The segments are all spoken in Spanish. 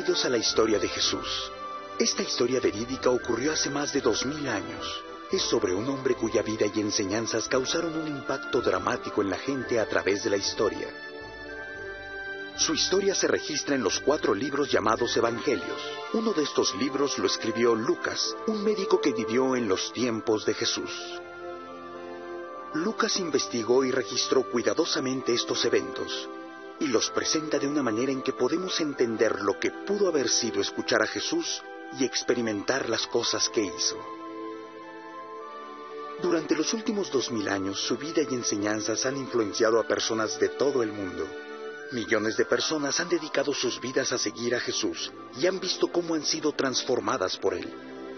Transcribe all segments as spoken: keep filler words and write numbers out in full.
Bienvenidos a la historia de Jesús. Esta historia verídica ocurrió hace más de dos mil años. Es sobre un hombre cuya vida y enseñanzas causaron un impacto dramático en la gente a través de la historia. Su historia se registra en los cuatro libros llamados Evangelios. Uno de estos libros lo escribió Lucas, un médico que vivió en los tiempos de Jesús. Lucas investigó y registró cuidadosamente estos eventos, y los presenta de una manera en que podemos entender lo que pudo haber sido escuchar a Jesús y experimentar las cosas que hizo. Durante los últimos dos mil años, su vida y enseñanzas han influenciado a personas de todo el mundo. Millones de personas han dedicado sus vidas a seguir a Jesús y han visto cómo han sido transformadas por Él.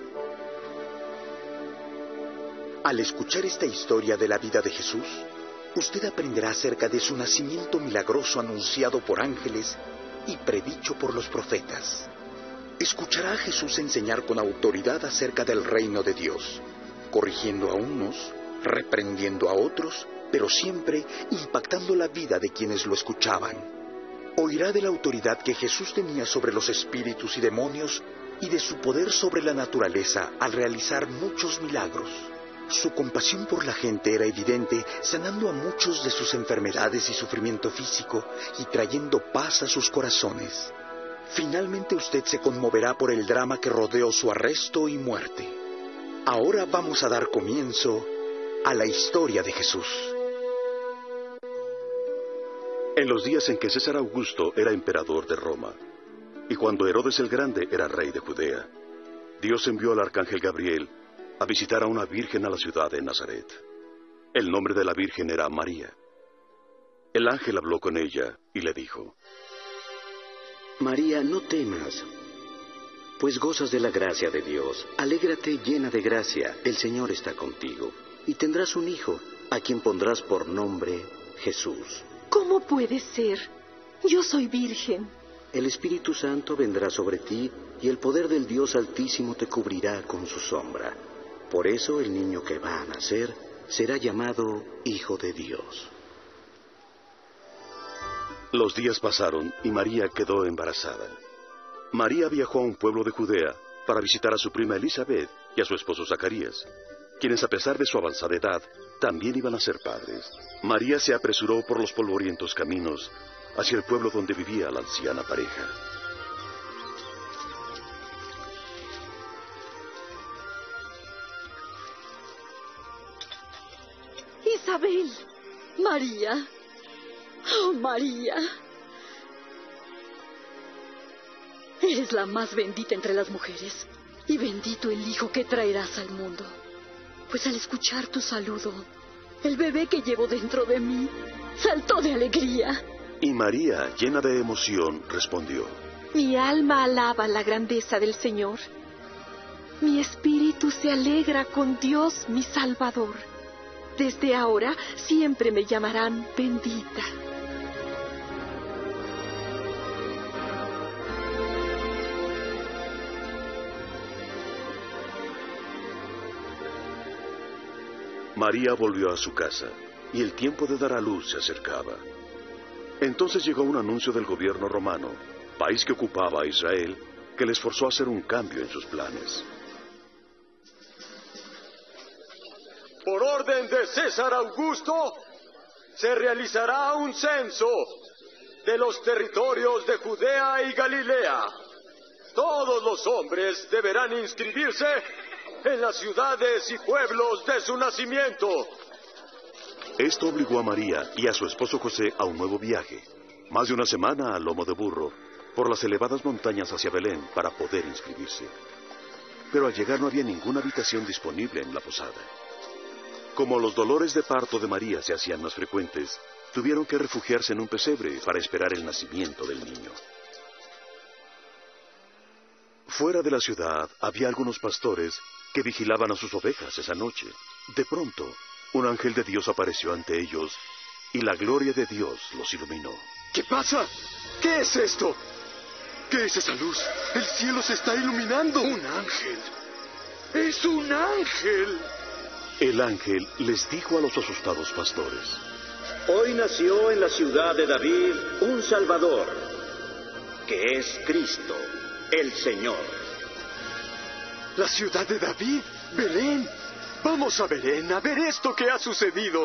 Al escuchar esta historia de la vida de Jesús, usted aprenderá acerca de su nacimiento milagroso anunciado por ángeles y predicho por los profetas. Escuchará a Jesús enseñar con autoridad acerca del reino de Dios, corrigiendo a unos, reprendiendo a otros, pero siempre impactando la vida de quienes lo escuchaban. Oirá de la autoridad que Jesús tenía sobre los espíritus y demonios y de su poder sobre la naturaleza al realizar muchos milagros. Su compasión por la gente era evidente, sanando a muchos de sus enfermedades y sufrimiento físico y trayendo paz a sus corazones. Finalmente usted se conmoverá por el drama que rodeó su arresto y muerte. Ahora vamos a dar comienzo a la historia de Jesús. En los días en que César Augusto era emperador de Roma, y cuando Herodes el Grande era rey de Judea, Dios envió al arcángel Gabriel a visitar a una virgen a la ciudad de Nazaret. El nombre de la virgen era María. El ángel habló con ella y le dijo: María, no temas, pues gozas de la gracia de Dios. Alégrate llena de gracia, el Señor está contigo. Y tendrás un hijo, a quien pondrás por nombre Jesús. ¿Cómo puede ser? Yo soy virgen. El Espíritu Santo vendrá sobre ti, y el poder del Dios Altísimo te cubrirá con su sombra. Por eso el niño que va a nacer será llamado Hijo de Dios. Los días pasaron y María quedó embarazada. María viajó a un pueblo de Judea para visitar a su prima Elizabeth y a su esposo Zacarías, quienes a pesar de su avanzada edad, también iban a ser padres. María se apresuró por los polvorientos caminos hacia el pueblo donde vivía la anciana pareja. Isabel, María, oh María, eres la más bendita entre las mujeres, y bendito el hijo que traerás al mundo. Pues al escuchar tu saludo, el bebé que llevo dentro de mí saltó de alegría. Y María, llena de emoción, respondió: Mi alma alaba la grandeza del Señor. Mi espíritu se alegra con Dios mi Salvador. Desde ahora siempre me llamarán bendita. María volvió a su casa, y el tiempo de dar a luz se acercaba. Entonces llegó un anuncio del gobierno romano, país que ocupaba a Israel, que les forzó a hacer un cambio en sus planes. Por orden de César Augusto, se realizará un censo de los territorios de Judea y Galilea. Todos los hombres deberán inscribirse en las ciudades y pueblos de su nacimiento. Esto obligó a María y a su esposo José a un nuevo viaje, más de una semana a lomo de burro, por las elevadas montañas hacia Belén para poder inscribirse. Pero al llegar no había ninguna habitación disponible en la posada. Como los dolores de parto de María se hacían más frecuentes, tuvieron que refugiarse en un pesebre para esperar el nacimiento del niño. Fuera de la ciudad había algunos pastores que vigilaban a sus ovejas esa noche. De pronto, un ángel de Dios apareció ante ellos y la gloria de Dios los iluminó. ¿Qué pasa? ¿Qué es esto? ¿Qué es esa luz? El cielo se está iluminando. ¡Un ángel! ¡Es un ángel! El ángel les dijo a los asustados pastores: Hoy nació en la ciudad de David un Salvador, que es Cristo, el Señor. ¿La ciudad de David? ¡Belén! Vamos a Belén a ver esto que ha sucedido.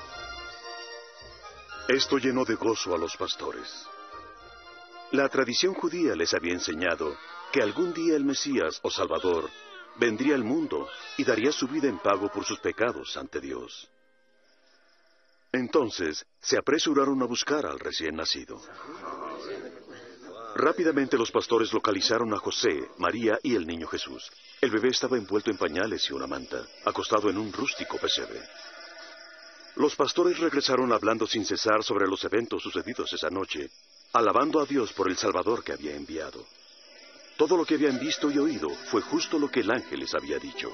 Esto llenó de gozo a los pastores. La tradición judía les había enseñado que algún día el Mesías o Salvador vendría al mundo y daría su vida en pago por sus pecados ante Dios. Entonces se apresuraron a buscar al recién nacido. Rápidamente los pastores localizaron a José, María y el niño Jesús. El bebé estaba envuelto en pañales y una manta, acostado en un rústico pesebre. Los pastores regresaron hablando sin cesar sobre los eventos sucedidos esa noche, alabando a Dios por el Salvador que había enviado. Todo lo que habían visto y oído fue justo lo que el ángel les había dicho.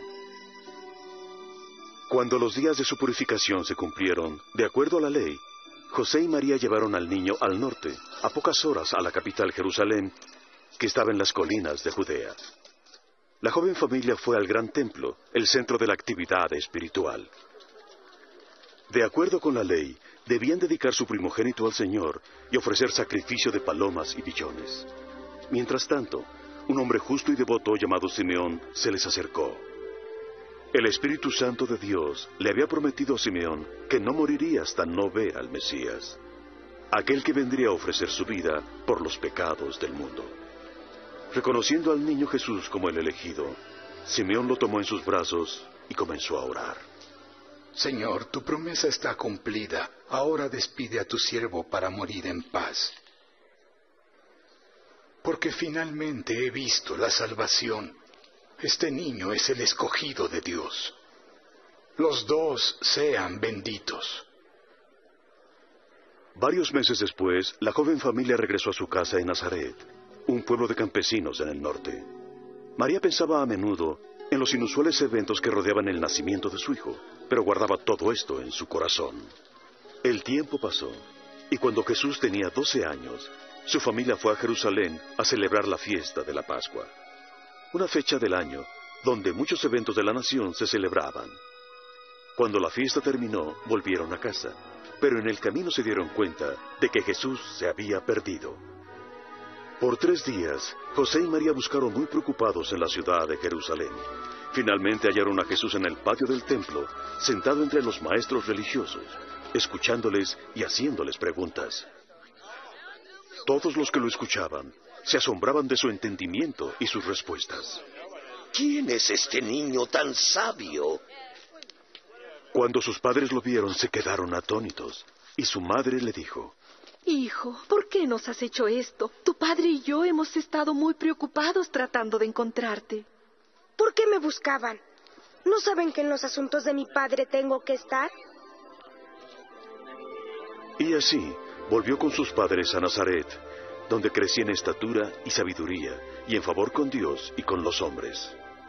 Cuando los días de su purificación se cumplieron, de acuerdo a la ley, José y María llevaron al niño al norte, a pocas horas a la capital Jerusalén, que estaba en las colinas de Judea. La joven familia fue al gran templo, el centro de la actividad espiritual. De acuerdo con la ley, debían dedicar su primogénito al Señor y ofrecer sacrificio de palomas y billones. Mientras tanto, un hombre justo y devoto llamado Simeón se les acercó. El Espíritu Santo de Dios le había prometido a Simeón que no moriría hasta no ver al Mesías, aquel que vendría a ofrecer su vida por los pecados del mundo. Reconociendo al niño Jesús como el elegido, Simeón lo tomó en sus brazos y comenzó a orar. Señor, tu promesa está cumplida. Ahora despide a tu siervo para morir en paz. Porque finalmente he visto la salvación. Este niño es el escogido de Dios. Los dos sean benditos. Varios meses después, la joven familia regresó a su casa en Nazaret, un pueblo de campesinos en el norte. María pensaba a menudo en los inusuales eventos que rodeaban el nacimiento de su hijo, pero guardaba todo esto en su corazón. El tiempo pasó, y cuando Jesús tenía doce años, su familia fue a Jerusalén a celebrar la fiesta de la Pascua, una fecha del año donde muchos eventos de la nación se celebraban. Cuando la fiesta terminó, volvieron a casa, pero en el camino se dieron cuenta de que Jesús se había perdido. Por tres días, José y María buscaron muy preocupados en la ciudad de Jerusalén. Finalmente hallaron a Jesús en el patio del templo, sentado entre los maestros religiosos, escuchándoles y haciéndoles preguntas. Todos los que lo escuchaban se asombraban de su entendimiento y sus respuestas. ¿Quién es este niño tan sabio? Cuando sus padres lo vieron, se quedaron atónitos, y su madre le dijo: Hijo, ¿por qué nos has hecho esto? Tu padre y yo hemos estado muy preocupados tratando de encontrarte. ¿Por qué me buscaban? ¿No saben que en los asuntos de mi padre tengo que estar? Y así volvió con sus padres a Nazaret, donde crecía en estatura y sabiduría, y en favor con Dios y con los hombres.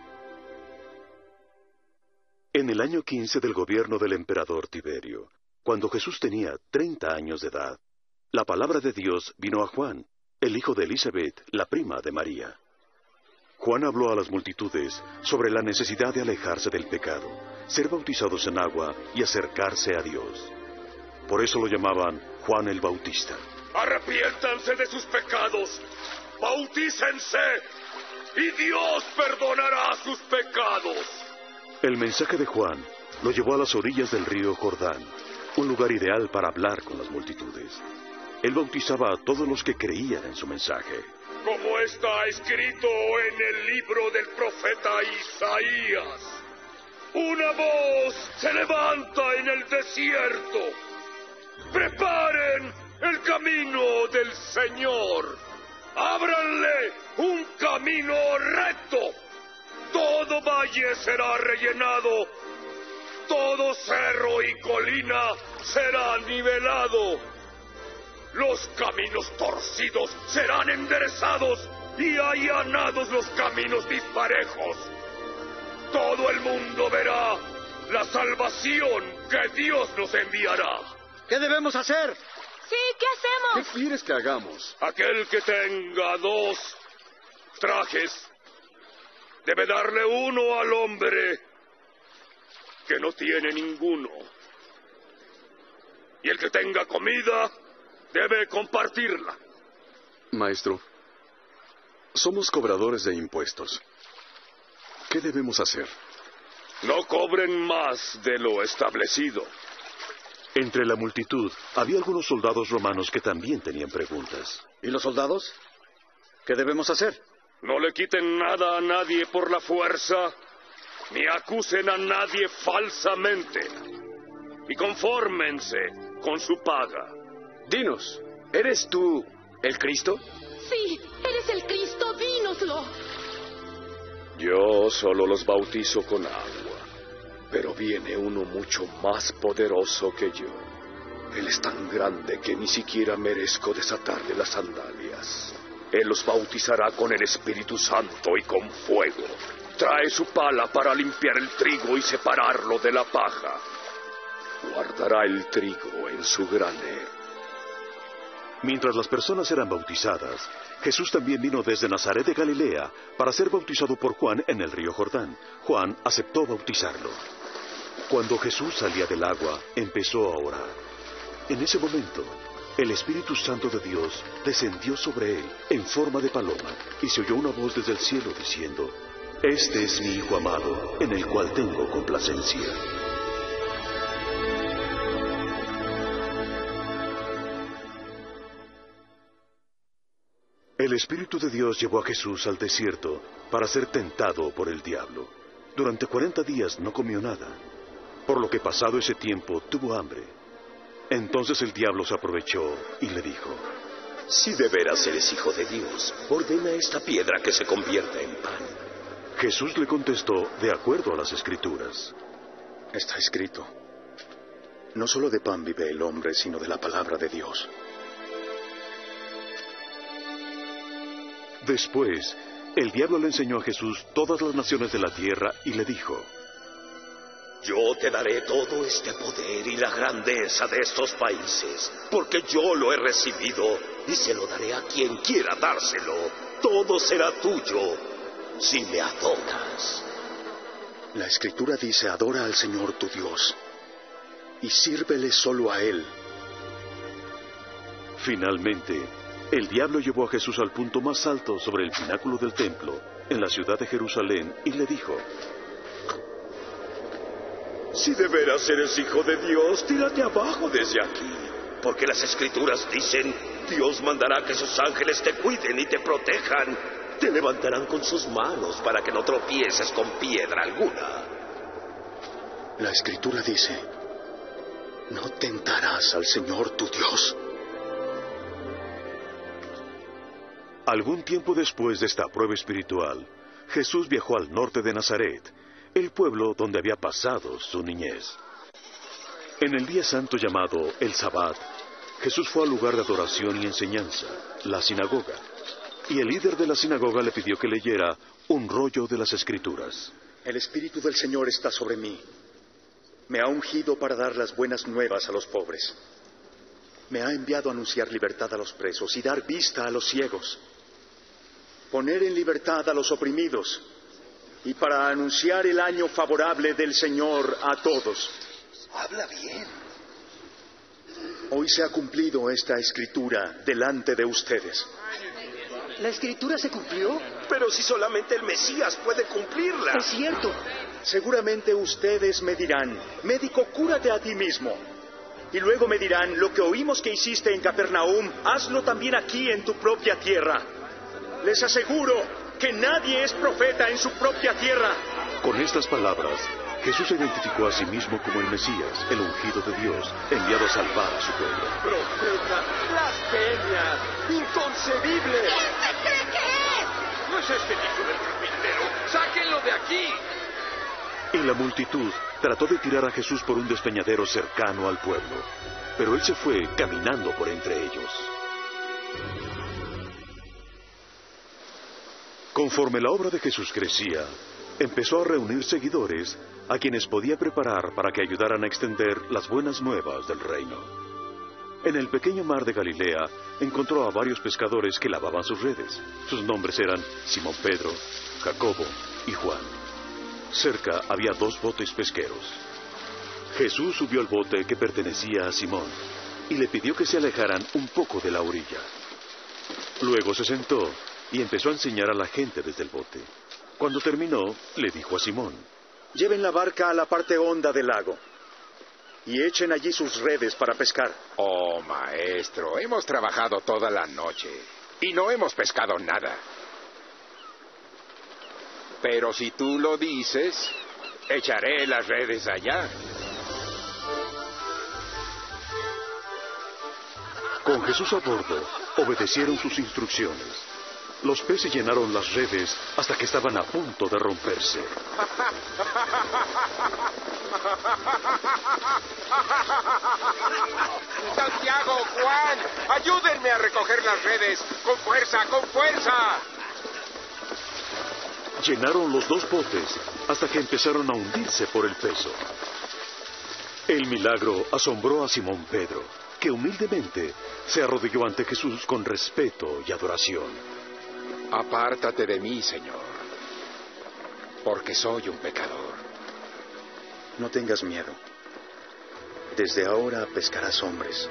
En el año quince del gobierno del emperador Tiberio, cuando Jesús tenía treinta años de edad, la palabra de Dios vino a Juan, el hijo de Elizabeth, la prima de María. Juan habló a las multitudes sobre la necesidad de alejarse del pecado, ser bautizados en agua y acercarse a Dios. Por eso lo llamaban Juan el Bautista. Arrepiéntanse de sus pecados, bautícense, y Dios perdonará sus pecados. El mensaje de Juan lo llevó a las orillas del río Jordán, un lugar ideal para hablar con las multitudes. Él bautizaba a todos los que creían en su mensaje. Como está escrito en el libro del profeta Isaías, una voz se levanta en el desierto. Preparen el camino del Señor. Ábranle un camino recto. Todo valle será rellenado. Todo cerro y colina será nivelado. Los caminos torcidos serán enderezados y allanados los caminos disparejos. Todo el mundo verá la salvación que Dios nos enviará. ¿Qué debemos hacer? Sí, ¿qué hacemos? ¿Qué quieres que hagamos? Aquel que tenga dos trajes debe darle uno al hombre que no tiene ninguno. Y el que tenga comida debe compartirla. Maestro, Somos cobradores de impuestos. ¿Qué debemos hacer? No cobren más de lo establecido. Entre la multitud había algunos soldados romanos que también tenían preguntas. ¿Y los soldados? ¿Qué debemos hacer? No le quiten nada a nadie por la fuerza, ni acusen a nadie falsamente. Y confórmense con su paga. Dinos, ¿eres tú el Cristo? Sí, eres el Cristo, dínoslo. Yo solo los bautizo con agua, pero viene uno mucho más poderoso que yo. Él es tan grande que ni siquiera merezco desatarle las sandalias. Él los bautizará con el Espíritu Santo y con fuego. Trae su pala para limpiar el trigo y separarlo de la paja. Guardará el trigo en su granero. Mientras las personas eran bautizadas, Jesús también vino desde Nazaret de Galilea para ser bautizado por Juan en el río Jordán. Juan aceptó bautizarlo. Cuando Jesús salía del agua, empezó a orar. En ese momento, el Espíritu Santo de Dios descendió sobre él en forma de paloma, y se oyó una voz desde el cielo diciendo: Este es mi Hijo amado, en el cual tengo complacencia. El Espíritu de Dios llevó a Jesús al desierto para ser tentado por el diablo. Durante cuarenta días no comió nada, por lo que pasado ese tiempo tuvo hambre. Entonces el diablo se aprovechó y le dijo: Si de veras eres hijo de Dios, ordena esta piedra que se convierta en pan. Jesús le contestó de acuerdo a las Escrituras. Está escrito: No solo de pan vive el hombre, sino de la palabra de Dios. Después, el diablo le enseñó a Jesús todas las naciones de la tierra y le dijo: Yo te daré todo este poder y la grandeza de estos países, porque yo lo he recibido y se lo daré a quien quiera dárselo. Todo será tuyo si me adoras. La Escritura dice: adora al Señor tu Dios y sírvele solo a Él. Finalmente, el diablo llevó a Jesús al punto más alto sobre el pináculo del templo, en la ciudad de Jerusalén, y le dijo: Si de veras eres hijo de Dios, tírate abajo desde aquí, porque las Escrituras dicen: Dios mandará que sus ángeles te cuiden y te protejan. Te levantarán con sus manos para que no tropieces con piedra alguna. La Escritura dice: no tentarás al Señor tu Dios. Algún tiempo después de esta prueba espiritual, Jesús viajó al norte de Nazaret, el pueblo donde había pasado su niñez. En el día santo llamado el Sabbat, Jesús fue al lugar de adoración y enseñanza, la sinagoga, y el líder de la sinagoga le pidió que leyera un rollo de las Escrituras. El Espíritu del Señor está sobre mí. Me ha ungido para dar las buenas nuevas a los pobres. Me ha enviado a anunciar libertad a los presos y dar vista a los ciegos, poner en libertad a los oprimidos, y para anunciar el año favorable del Señor a todos. Habla bien. Hoy se ha cumplido esta escritura delante de ustedes. ¿La escritura se cumplió? Pero si solamente el Mesías puede cumplirla. Es cierto. Seguramente ustedes me dirán: médico, cúrate a ti mismo. Y luego me dirán: lo que oímos que hiciste en Capernaum, hazlo también aquí en tu propia tierra. Les aseguro que nadie es profeta en su propia tierra. Con estas palabras, Jesús se identificó a sí mismo como el Mesías, el ungido de Dios, enviado a salvar a su pueblo. ¡Profeta! ¡Blasfemia! ¡Inconcebible! ¿Quién se cree que es? ¿No es este hijo del carpintero? ¡Sáquenlo de aquí! Y la multitud trató de tirar a Jesús por un despeñadero cercano al pueblo, pero él se fue caminando por entre ellos. Conforme la obra de Jesús crecía, empezó a reunir seguidores a quienes podía preparar para que ayudaran a extender las buenas nuevas del reino. En el pequeño mar de Galilea encontró a varios pescadores que lavaban sus redes. Sus nombres eran Simón Pedro, Jacobo y Juan. Cerca había dos botes pesqueros. Jesús subió al bote que pertenecía a Simón y le pidió que se alejaran un poco de la orilla. Luego se sentó y empezó a enseñar a la gente desde el bote. Cuando terminó, le dijo a Simón: lleven la barca a la parte honda del lago y echen allí sus redes para pescar. Oh, maestro, hemos trabajado toda la noche y no hemos pescado nada. Pero si tú lo dices, echaré las redes allá. Con Jesús a bordo, obedecieron sus instrucciones. Los peces llenaron las redes hasta que estaban a punto de romperse. Santiago, Juan, ayúdenme a recoger las redes. ¡Con fuerza, con fuerza! Llenaron los dos botes hasta que empezaron a hundirse por el peso. El milagro asombró a Simón Pedro, que humildemente se arrodilló ante Jesús con respeto y adoración. Apártate de mí, Señor, porque soy un pecador. No tengas miedo. Desde ahora pescarás hombres.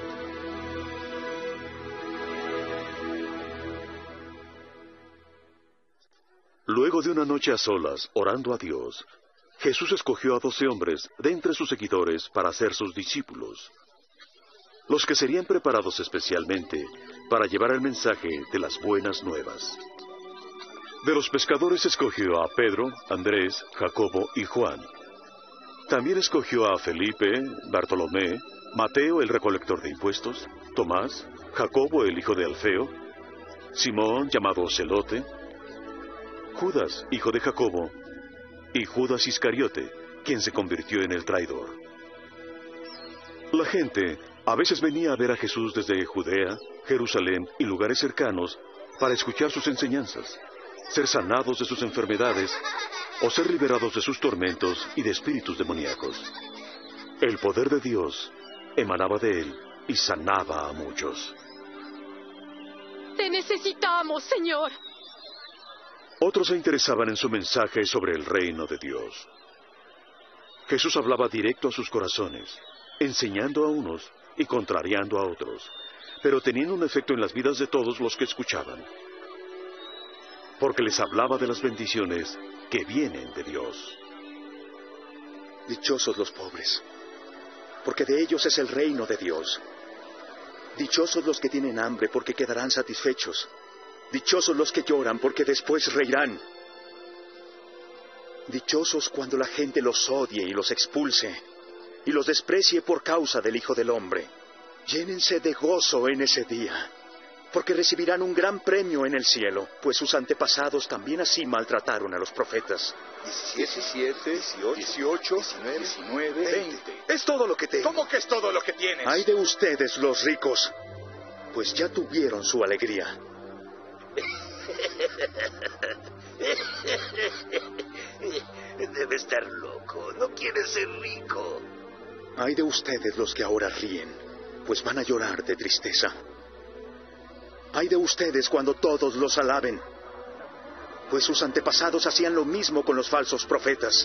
Luego de una noche a solas, orando a Dios, Jesús escogió a doce hombres de entre sus seguidores para ser sus discípulos, los que serían preparados especialmente para llevar el mensaje de las buenas nuevas. De los pescadores escogió a Pedro, Andrés, Jacobo y Juan. También escogió a Felipe, Bartolomé, Mateo el recolector de impuestos, Tomás, Jacobo el hijo de Alfeo, Simón llamado Celote, Judas, hijo de Jacobo, y Judas Iscariote, quien se convirtió en el traidor. La gente a veces venía a ver a Jesús desde Judea, Jerusalén y lugares cercanos para escuchar sus enseñanzas, ser sanados de sus enfermedades o ser liberados de sus tormentos y de espíritus demoníacos. El poder de Dios emanaba de él y sanaba a muchos. Te necesitamos, Señor. Otros se interesaban en su mensaje sobre el reino de Dios. Jesús hablaba directo a sus corazones, enseñando a unos y contrariando a otros, pero teniendo un efecto en las vidas de todos los que escuchaban, porque les hablaba de las bendiciones que vienen de Dios. Dichosos los pobres, porque de ellos es el reino de Dios. Dichosos los que tienen hambre, porque quedarán satisfechos. Dichosos los que lloran, porque después reirán. Dichosos cuando la gente los odie y los expulse, y los desprecie por causa del Hijo del Hombre. Llénense de gozo en ese día, porque recibirán un gran premio en el cielo, pues sus antepasados también así maltrataron a los profetas. diecisiete, dieciocho, diecinueve, veinte. Es todo lo que tengo. ¿Cómo que es todo lo que tienes? Ay de ustedes los ricos, pues ya tuvieron su alegría. Debe estar loco, no quiere ser rico. Ay de ustedes los que ahora ríen, pues van a llorar de tristeza. Ay de ustedes cuando todos los alaben, pues sus antepasados hacían lo mismo con los falsos profetas.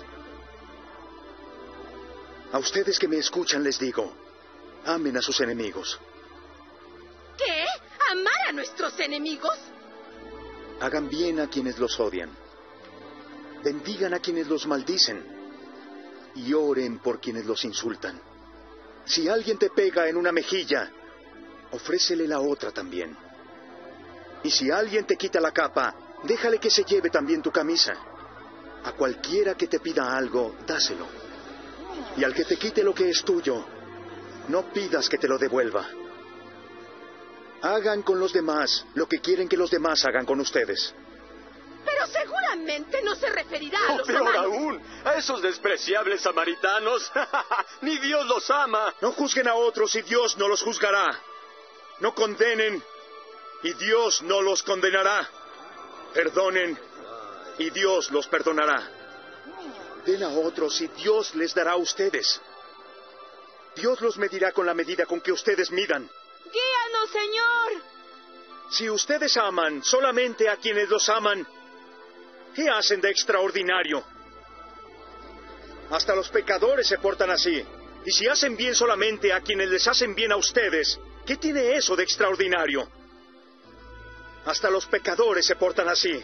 A ustedes que me escuchan les digo, amen a sus enemigos. ¿Qué? ¿Amar a nuestros enemigos? Hagan bien a quienes los odian. Bendigan a quienes los maldicen. Y oren por quienes los insultan. Si alguien te pega en una mejilla, ofrécele la otra también. Y si alguien te quita la capa, déjale que se lleve también tu camisa. A cualquiera que te pida algo, dáselo. Y al que te quite lo que es tuyo, no pidas que te lo devuelva. Hagan con los demás lo que quieren que los demás hagan con ustedes. Pero seguramente no se referirá a O los peor romanos. aún, a esos despreciables samaritanos. Ni Dios los ama. No juzguen a otros y Dios no los juzgará. No condenen y Dios no los condenará. Perdonen y Dios los perdonará. Den a otros y Dios les dará a ustedes. Dios los medirá con la medida con que ustedes midan. ¡Guíanos, Señor! Si ustedes aman solamente a quienes los aman, ¿qué hacen de extraordinario? Hasta los pecadores se portan así. Y si hacen bien solamente a quienes les hacen bien a ustedes, ¿qué tiene eso de extraordinario? Hasta los pecadores se portan así.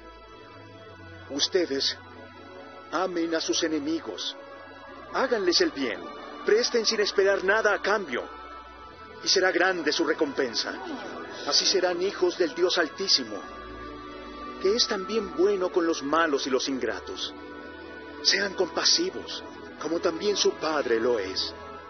Ustedes amen a sus enemigos, háganles el bien, presten sin esperar nada a cambio, y será grande su recompensa. Así serán hijos del Dios Altísimo, que es también bueno con los malos y los ingratos. Sean compasivos, como también su Padre lo es.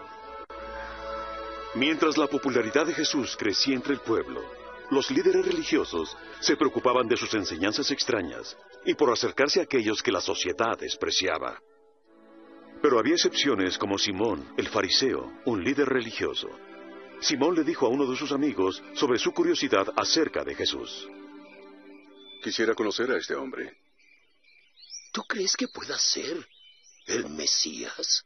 Mientras la popularidad de Jesús crecía entre el pueblo, los líderes religiosos se preocupaban de sus enseñanzas extrañas y por acercarse a aquellos que la sociedad despreciaba. Pero había excepciones como Simón, el fariseo, un líder religioso. Simón le dijo a uno de sus amigos sobre su curiosidad acerca de Jesús. Quisiera conocer a este hombre. ¿Tú crees que pueda ser el Mesías?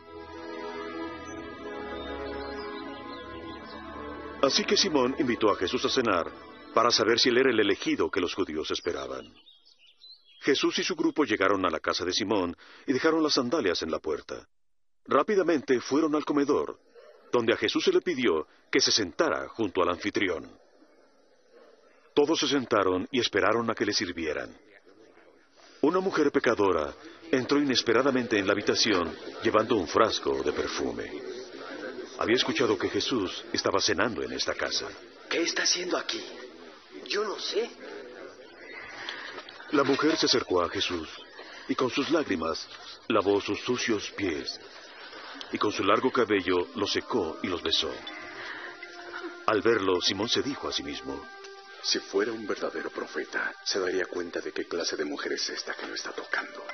Así que Simón invitó a Jesús a cenar para saber si él era el elegido que los judíos esperaban. Jesús y su grupo llegaron a la casa de Simón y dejaron las sandalias en la puerta. Rápidamente fueron al comedor, donde a Jesús se le pidió que se sentara junto al anfitrión. Todos se sentaron y esperaron a que le sirvieran. Una mujer pecadora entró inesperadamente en la habitación llevando un frasco de perfume. Había escuchado que Jesús estaba cenando en esta casa. ¿Qué está haciendo aquí? Yo no sé. La mujer se acercó a Jesús y con sus lágrimas lavó sus sucios pies y con su largo cabello los secó y los besó. Al verlo, Simón se dijo a sí mismo: si fuera un verdadero profeta, se daría cuenta de qué clase de mujer es esta que lo está tocando.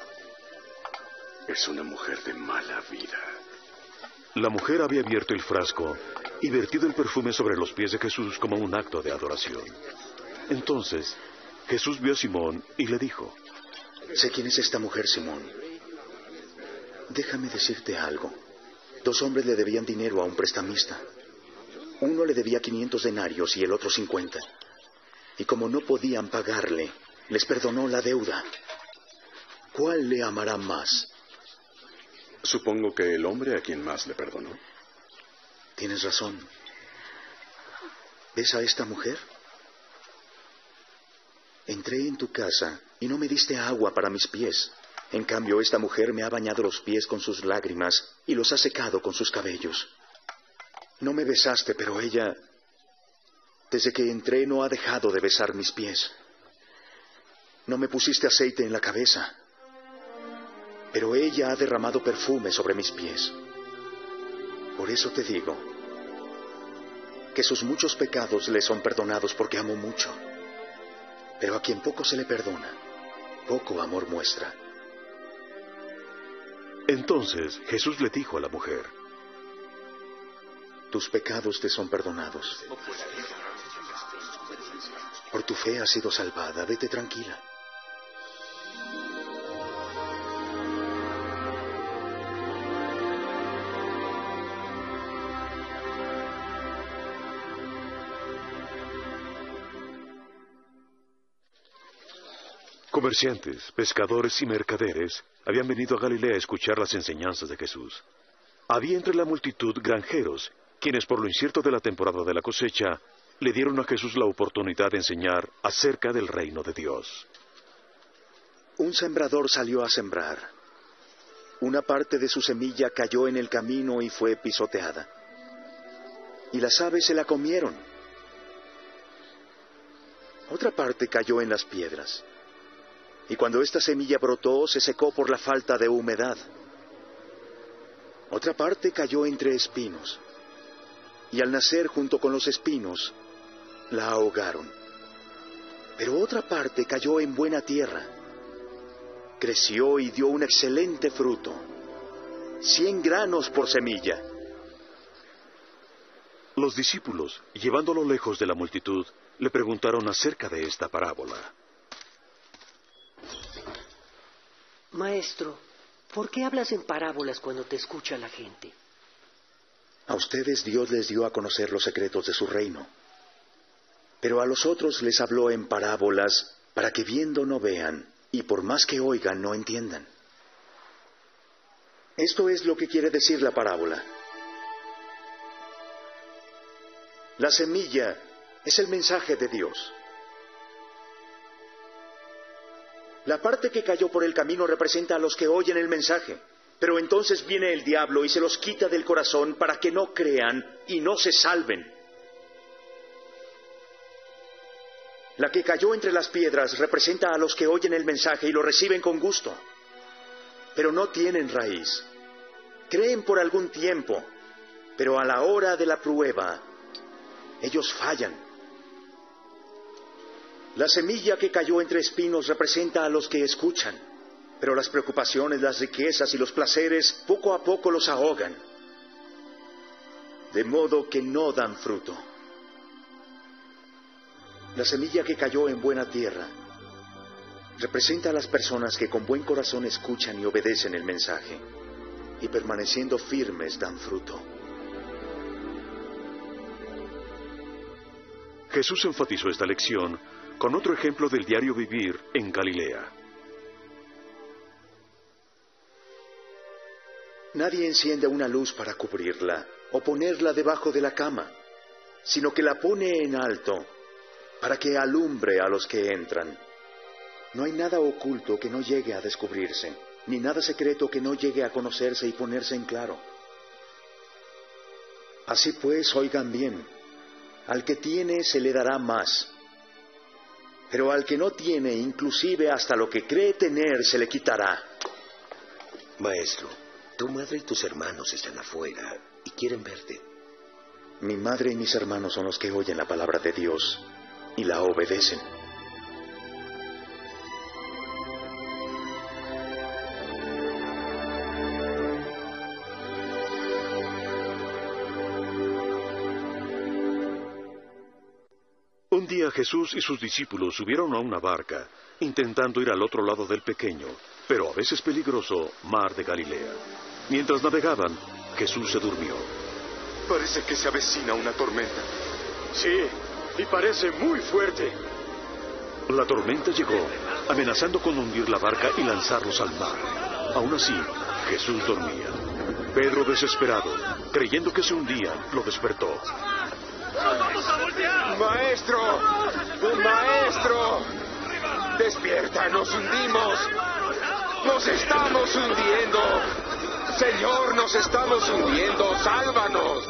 Es una mujer de mala vida. La mujer había abierto el frasco y vertido el perfume sobre los pies de Jesús como un acto de adoración. Entonces, Jesús vio a Simón y le dijo: sé quién es esta mujer, Simón. Déjame decirte algo. Dos hombres le debían dinero a un prestamista. Uno le debía quinientos denarios y el otro cincuenta. Y como no podían pagarle, les perdonó la deuda. ¿Cuál le amará más? Supongo que el hombre a quien más le perdonó. Tienes razón. ¿Ves a esta mujer? Entré en tu casa y no me diste agua para mis pies. En cambio, esta mujer me ha bañado los pies con sus lágrimas y los ha secado con sus cabellos. No me besaste, pero ella, desde que entré, no ha dejado de besar mis pies. No me pusiste aceite en la cabeza, pero ella ha derramado perfume sobre mis pies. Por eso te digo que sus muchos pecados le son perdonados porque amo mucho. Pero a quien poco se le perdona, poco amor muestra. Entonces Jesús le dijo a la mujer: tus pecados te son perdonados. Por tu fe has sido salvada, vete tranquila. Comerciantes, pescadores y mercaderes habían venido a Galilea a escuchar las enseñanzas de Jesús. Había entre la multitud granjeros, quienes por lo incierto de la temporada de la cosecha, le dieron a Jesús la oportunidad de enseñar acerca del reino de Dios. Un sembrador salió a sembrar. Una parte de su semilla cayó en el camino y fue pisoteada. Y las aves se la comieron. Otra parte cayó en las piedras. Y cuando esta semilla brotó, se secó por la falta de humedad. Otra parte cayó entre espinos. Y al nacer junto con los espinos, la ahogaron. Pero otra parte cayó en buena tierra. Creció y dio un excelente fruto. Cien granos por semilla. Los discípulos, llevándolo lejos de la multitud, le preguntaron acerca de esta parábola. Maestro, ¿por qué hablas en parábolas cuando te escucha la gente? A ustedes Dios les dio a conocer los secretos de su reino. Pero a los otros les habló en parábolas para que viendo no vean y por más que oigan no entiendan. Esto es lo que quiere decir la parábola. La semilla es el mensaje de Dios. La parte que cayó por el camino representa a los que oyen el mensaje, pero entonces viene el diablo y se los quita del corazón para que no crean y no se salven. La que cayó entre las piedras representa a los que oyen el mensaje y lo reciben con gusto, pero no tienen raíz. Creen por algún tiempo, pero a la hora de la prueba, ellos fallan. La semilla que cayó entre espinos representa a los que escuchan, pero las preocupaciones, las riquezas y los placeres poco a poco los ahogan, de modo que no dan fruto. La semilla que cayó en buena tierra representa a las personas que con buen corazón escuchan y obedecen el mensaje, y permaneciendo firmes dan fruto. Jesús enfatizó esta lección con otro ejemplo del diario vivir en Galilea. Nadie enciende una luz para cubrirla o ponerla debajo de la cama, sino que la pone en alto para que alumbre a los que entran. No hay nada oculto que no llegue a descubrirse, ni nada secreto que no llegue a conocerse y ponerse en claro. Así pues, oigan bien, al que tiene se le dará más, pero al que no tiene, inclusive hasta lo que cree tener, se le quitará. Maestro, tu madre y tus hermanos están afuera y quieren verte. Mi madre y mis hermanos son los que oyen la palabra de Dios y la obedecen. Un día Jesús y sus discípulos subieron a una barca, intentando ir al otro lado del pequeño, pero a veces peligroso, mar de Galilea. Mientras navegaban, Jesús se durmió. Parece que se avecina una tormenta. Sí, y parece muy fuerte. La tormenta llegó, amenazando con hundir la barca y lanzarlos al mar. Aún así, Jesús dormía. Pedro, desesperado, creyendo que se hundía, lo despertó. ¡Maestro! ¡Maestro! ¡Despierta! ¡Nos hundimos! ¡Nos estamos hundiendo! ¡Señor, nos estamos hundiendo! ¡Sálvanos!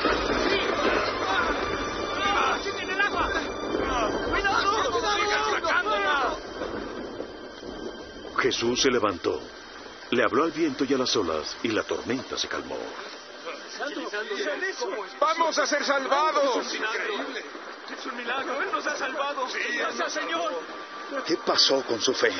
Jesús se levantó, le habló al viento y a las olas, y la tormenta se calmó. ¡Vamos a ser salvados! ¡Es increíble! ¡Es un milagro! ¡Él nos ha salvado! ¡Sí, gracias, Señor! ¿Qué pasó con su fe?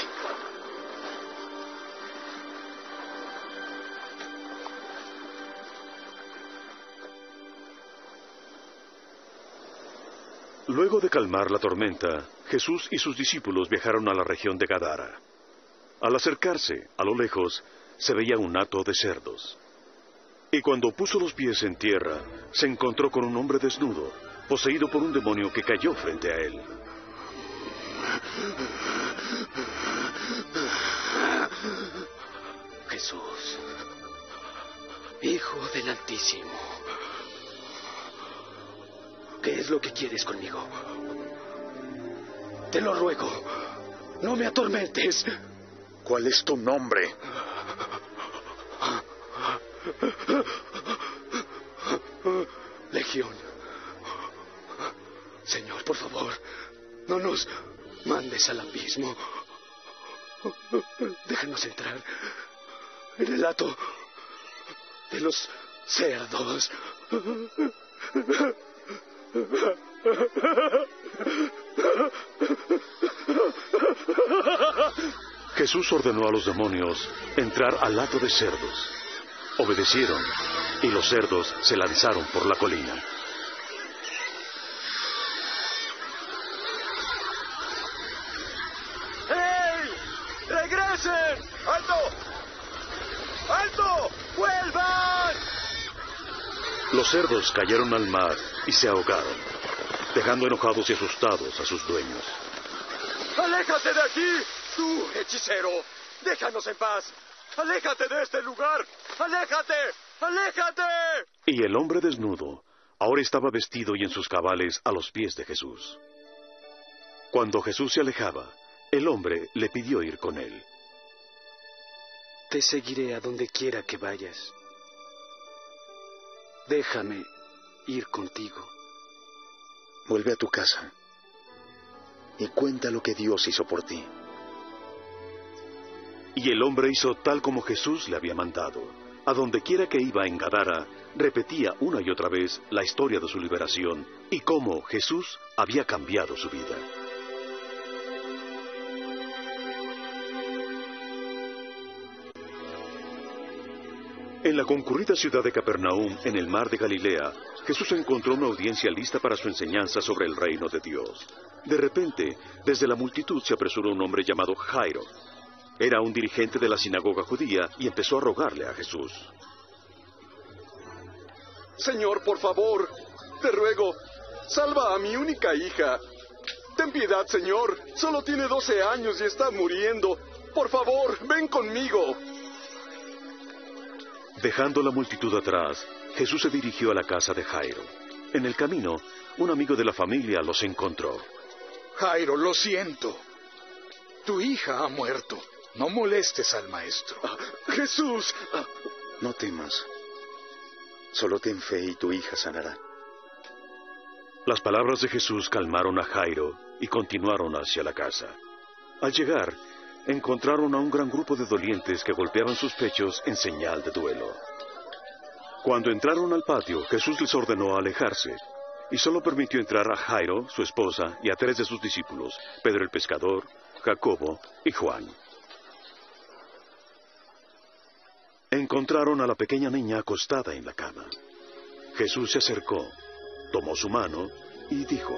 Luego de calmar la tormenta, Jesús y sus discípulos viajaron a la región de Gadara. Al acercarse, a lo lejos, se veía un hato de cerdos. Y cuando puso los pies en tierra, se encontró con un hombre desnudo, poseído por un demonio que cayó frente a él. Jesús, Hijo del Altísimo, ¿qué es lo que quieres conmigo? Te lo ruego, no me atormentes. ¿Cuál es tu nombre? Legión. Señor, por favor, no nos mandes al abismo. Déjanos entrar en el hato de los cerdos. Jesús ordenó a los demonios entrar al hato de cerdos. Obedecieron, y los cerdos se lanzaron por la colina. ¡Hey! ¡Regresen! ¡Alto! ¡Alto! ¡Vuelvan! Los cerdos cayeron al mar y se ahogaron, dejando enojados y asustados a sus dueños. ¡Aléjate de aquí! ¡Tú, hechicero! ¡Déjanos en paz! ¡Aléjate de este lugar! ¡Aléjate! ¡Aléjate! Y el hombre desnudo ahora estaba vestido y en sus cabales a los pies de Jesús. Cuando Jesús se alejaba, El hombre le pidió ir con él. Te seguiré a donde quiera que vayas. Déjame ir contigo. Vuelve a tu casa y cuenta lo que Dios hizo por ti. Y el hombre hizo tal como Jesús le había mandado. A donde quiera que iba en Gadara, repetía una y otra vez la historia de su liberación y cómo Jesús había cambiado su vida. En la concurrida ciudad de Capernaum, en el mar de Galilea, Jesús encontró una audiencia lista para su enseñanza sobre el reino de Dios. De repente, desde la multitud se apresuró un hombre llamado Jairo. Era un dirigente de la sinagoga judía y empezó a rogarle a Jesús. Señor, por favor, te ruego, salva a mi única hija. Ten piedad, Señor, solo tiene doce años y está muriendo. Por favor, ven conmigo. Dejando la multitud atrás, Jesús se dirigió a la casa de Jairo. En el camino, un amigo de la familia los encontró. Jairo, lo siento. Tu hija ha muerto. No molestes al maestro. Ah, Jesús. Ah. No temas. Solo ten fe y tu hija sanará. Las palabras de Jesús calmaron a Jairo y continuaron hacia la casa. Al llegar, encontraron a un gran grupo de dolientes que golpeaban sus pechos en señal de duelo. Cuando entraron al patio, Jesús les ordenó alejarse y solo permitió entrar a Jairo, su esposa, y a tres de sus discípulos, Pedro el pescador, Jacobo y Juan. Encontraron a la pequeña niña acostada en la cama. Jesús se acercó, tomó su mano y dijo: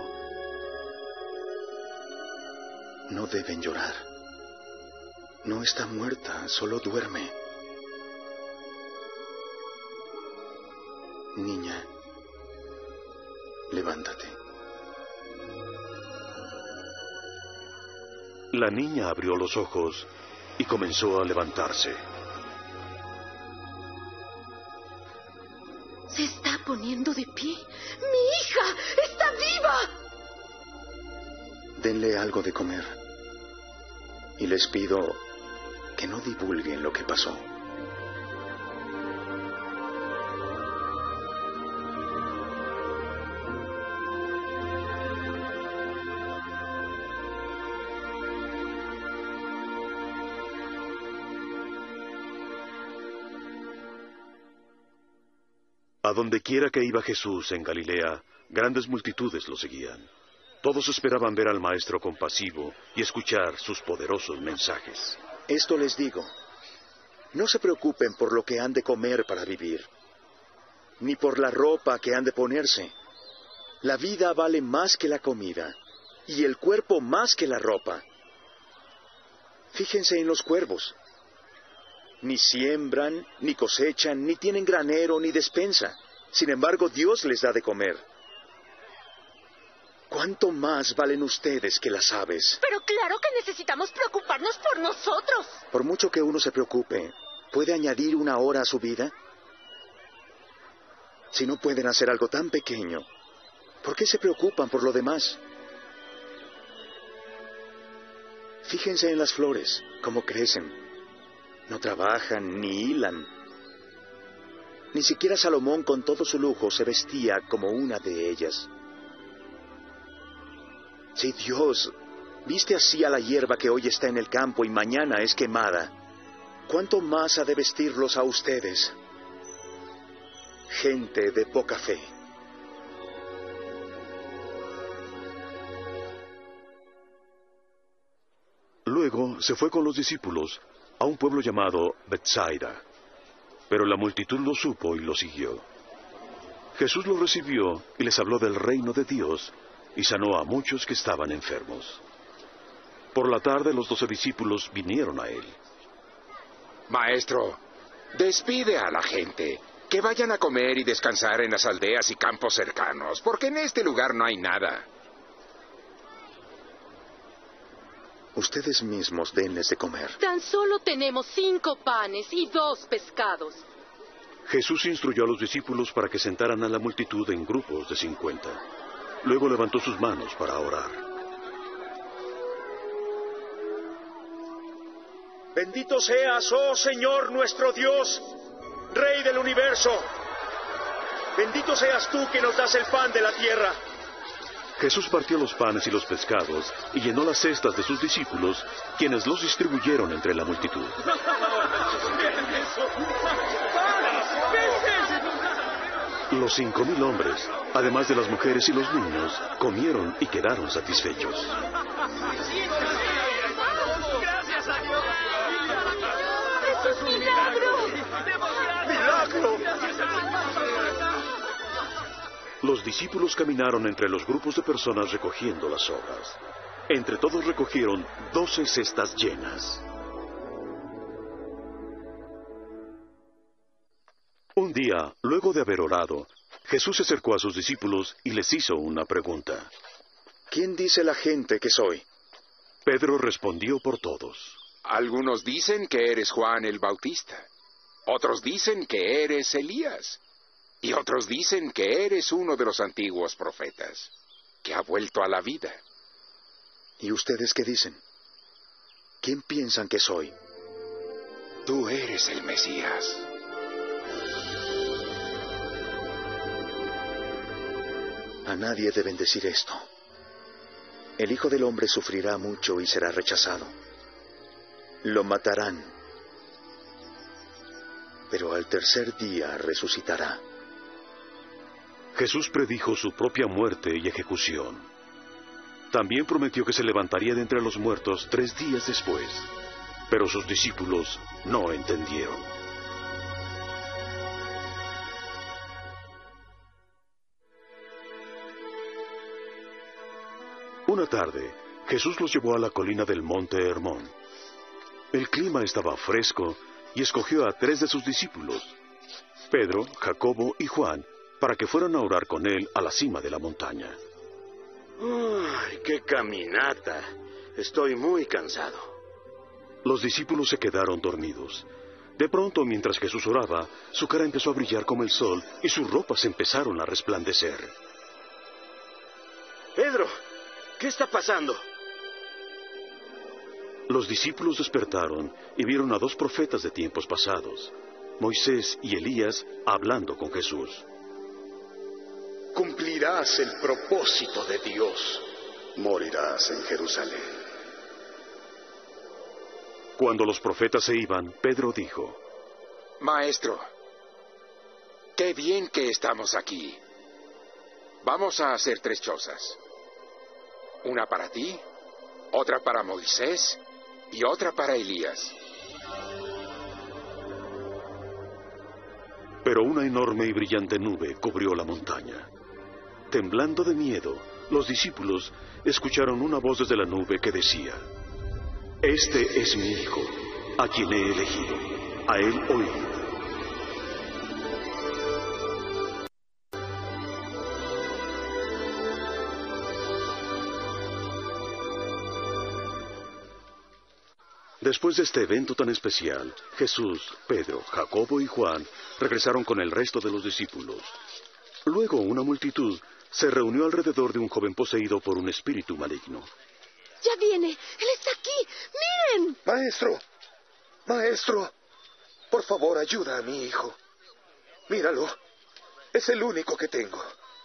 No deben llorar. No está muerta, solo duerme. Niña, levántate. La niña abrió los ojos y comenzó a levantarse. Se está poniendo de pie. ¡Mi hija está viva! Denle algo de comer. Y les pido que no divulguen lo que pasó. A donde quiera que iba Jesús en Galilea, grandes multitudes lo seguían. Todos esperaban ver al Maestro compasivo y escuchar sus poderosos mensajes. Esto les digo, no se preocupen por lo que han de comer para vivir, ni por la ropa que han de ponerse. La vida vale más que la comida, y el cuerpo más que la ropa. Fíjense en los cuervos. Ni siembran, ni cosechan, ni tienen granero, ni despensa. Sin embargo, Dios les da de comer. ¿Cuánto más valen ustedes que las aves? Pero claro que necesitamos preocuparnos por nosotros. Por mucho que uno se preocupe, ¿puede añadir una hora a su vida? Si no pueden hacer algo tan pequeño, ¿por qué se preocupan por lo demás? Fíjense en las flores, cómo crecen. No trabajan ni hilan. Ni siquiera Salomón, con todo su lujo, se vestía como una de ellas. Si Dios viste así a la hierba que hoy está en el campo y mañana es quemada, ¿cuánto más ha de vestirlos a ustedes? Gente de poca fe. Luego se fue con los discípulos a un pueblo llamado Betsaida, pero la multitud lo supo y lo siguió. Jesús los recibió y les habló del reino de Dios y sanó a muchos que estaban enfermos. Por la tarde los doce discípulos vinieron a él. Maestro, despide a la gente, que vayan a comer y descansar en las aldeas y campos cercanos, porque en este lugar no hay nada. Ustedes mismos denles de comer. Tan solo tenemos cinco panes y dos pescados. Jesús instruyó a los discípulos para que sentaran a la multitud en grupos de cincuenta. Luego levantó sus manos para orar. Bendito seas, oh Señor nuestro Dios, Rey del universo. Bendito seas tú que nos das el pan de la tierra. Jesús partió los panes y los pescados y llenó las cestas de sus discípulos, quienes los distribuyeron entre la multitud. Los cinco mil hombres, además de las mujeres y los niños, comieron y quedaron satisfechos. ¡Gracias a Dios! ¡Es un milagro! ¡Milagro! Los discípulos caminaron entre los grupos de personas recogiendo las sobras. Entre todos recogieron doce cestas llenas. Un día, luego de haber orado, Jesús se acercó a sus discípulos y les hizo una pregunta. ¿Quién dice la gente que soy? Pedro respondió por todos. Algunos dicen que eres Juan el Bautista. Otros dicen que eres Elías. Y otros dicen que eres uno de los antiguos profetas, que ha vuelto a la vida. ¿Y ustedes qué dicen? ¿Quién piensan que soy? Tú eres el Mesías. A nadie deben decir esto. El Hijo del Hombre sufrirá mucho y será rechazado. Lo matarán, pero al tercer día resucitará. Jesús predijo su propia muerte y ejecución. También prometió que se levantaría de entre los muertos tres días después, pero sus discípulos no entendieron. Una tarde, Jesús los llevó a la colina del monte Hermón. El clima estaba fresco y escogió a tres de sus discípulos, Pedro, Jacobo y Juan, para que fueran a orar con él a la cima de la montaña. ¡Ay, qué caminata! Estoy muy cansado. Los discípulos se quedaron dormidos. De pronto, mientras Jesús oraba, su cara empezó a brillar como el sol y sus ropas empezaron a resplandecer. Pedro, ¿qué está pasando? Los discípulos despertaron y vieron a dos profetas de tiempos pasados, Moisés y Elías, hablando con Jesús. Cumplirás el propósito de Dios. Morirás en Jerusalén. Cuando los profetas se iban, Pedro dijo: Maestro, qué bien que estamos aquí. Vamos a hacer tres chozas. Una para ti, otra para Moisés y otra para Elías. Pero una enorme y brillante nube cubrió la montaña. Temblando de miedo, los discípulos escucharon una voz desde la nube que decía: Este es mi Hijo, a quien he elegido. A él oíd. Después de este evento tan especial, Jesús, Pedro, Jacobo y Juan regresaron con el resto de los discípulos. Luego una multitud se reunió alrededor de un joven poseído por un espíritu maligno. ¡Ya viene! ¡Él está aquí! ¡Miren! Maestro, maestro, por favor ayuda a mi hijo. Míralo, es el único que tengo.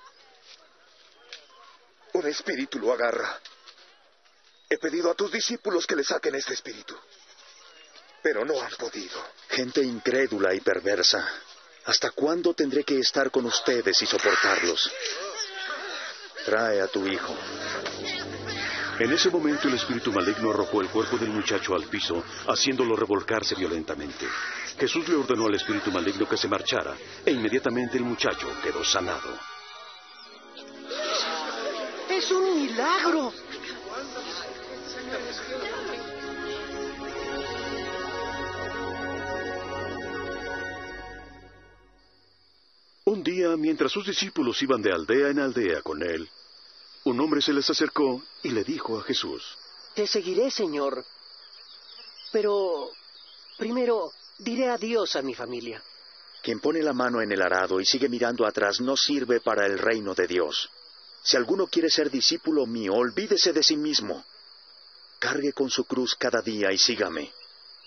Un espíritu lo agarra. He pedido a tus discípulos que le saquen este espíritu, pero no han podido. Gente incrédula y perversa. ¿Hasta cuándo tendré que estar con ustedes y soportarlos? Trae a tu hijo. En ese momento el espíritu maligno arrojó el cuerpo del muchacho al piso, haciéndolo revolcarse violentamente. Jesús le ordenó al espíritu maligno que se marchara, e inmediatamente el muchacho quedó sanado. ¡Es un milagro! Un día, mientras sus discípulos iban de aldea en aldea con él, un hombre se les acercó y le dijo a Jesús: Te seguiré, Señor, pero primero diré adiós a mi familia. Quien pone la mano en el arado y sigue mirando atrás no sirve para el reino de Dios. Si alguno quiere ser discípulo mío, olvídese de sí mismo. Cargue con su cruz cada día y sígame.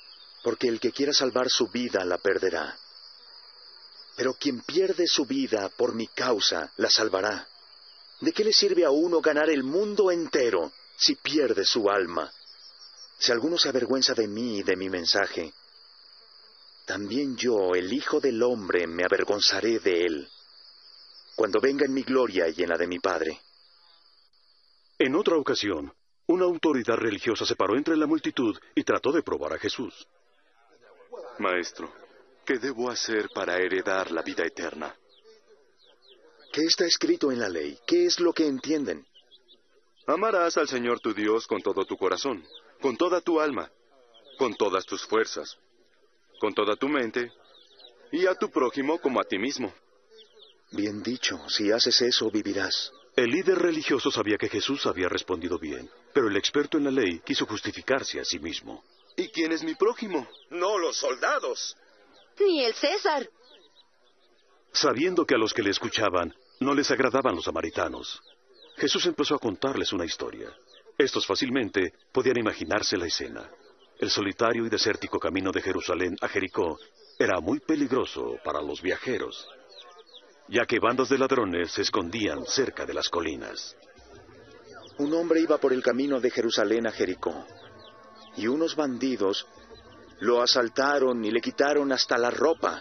porque el que quiera salvar su vida la perderá. Pero quien pierde su vida por mi causa la salvará. ¿De qué le sirve a uno ganar el mundo entero si pierde su alma? Si alguno se avergüenza de mí y de mi mensaje, también yo, el Hijo del Hombre, me avergonzaré de él, cuando venga en mi gloria y en la de mi Padre. En otra ocasión, una autoridad religiosa se paró entre la multitud y trató de probar a Jesús. Maestro, ¿qué debo hacer para heredar la vida eterna? ¿Qué está escrito en la ley? ¿Qué es lo que entienden? Amarás al Señor tu Dios con todo tu corazón, con toda tu alma, con todas tus fuerzas, con toda tu mente, y a tu prójimo como a ti mismo. Bien dicho, si haces eso vivirás. El líder religioso sabía que Jesús había respondido bien, pero el experto en la ley quiso justificarse a sí mismo. ¿Y quién es mi prójimo? No los soldados. Ni el César. Sabiendo que a los que le escuchaban no les agradaban los samaritanos, Jesús empezó a contarles una historia. Estos fácilmente podían imaginarse la escena. El solitario y desértico camino de Jerusalén a Jericó era muy peligroso para los viajeros, ya que bandas de ladrones se escondían cerca de las colinas. Un hombre iba por el camino de Jerusalén a Jericó, y unos bandidos lo asaltaron y le quitaron hasta la ropa.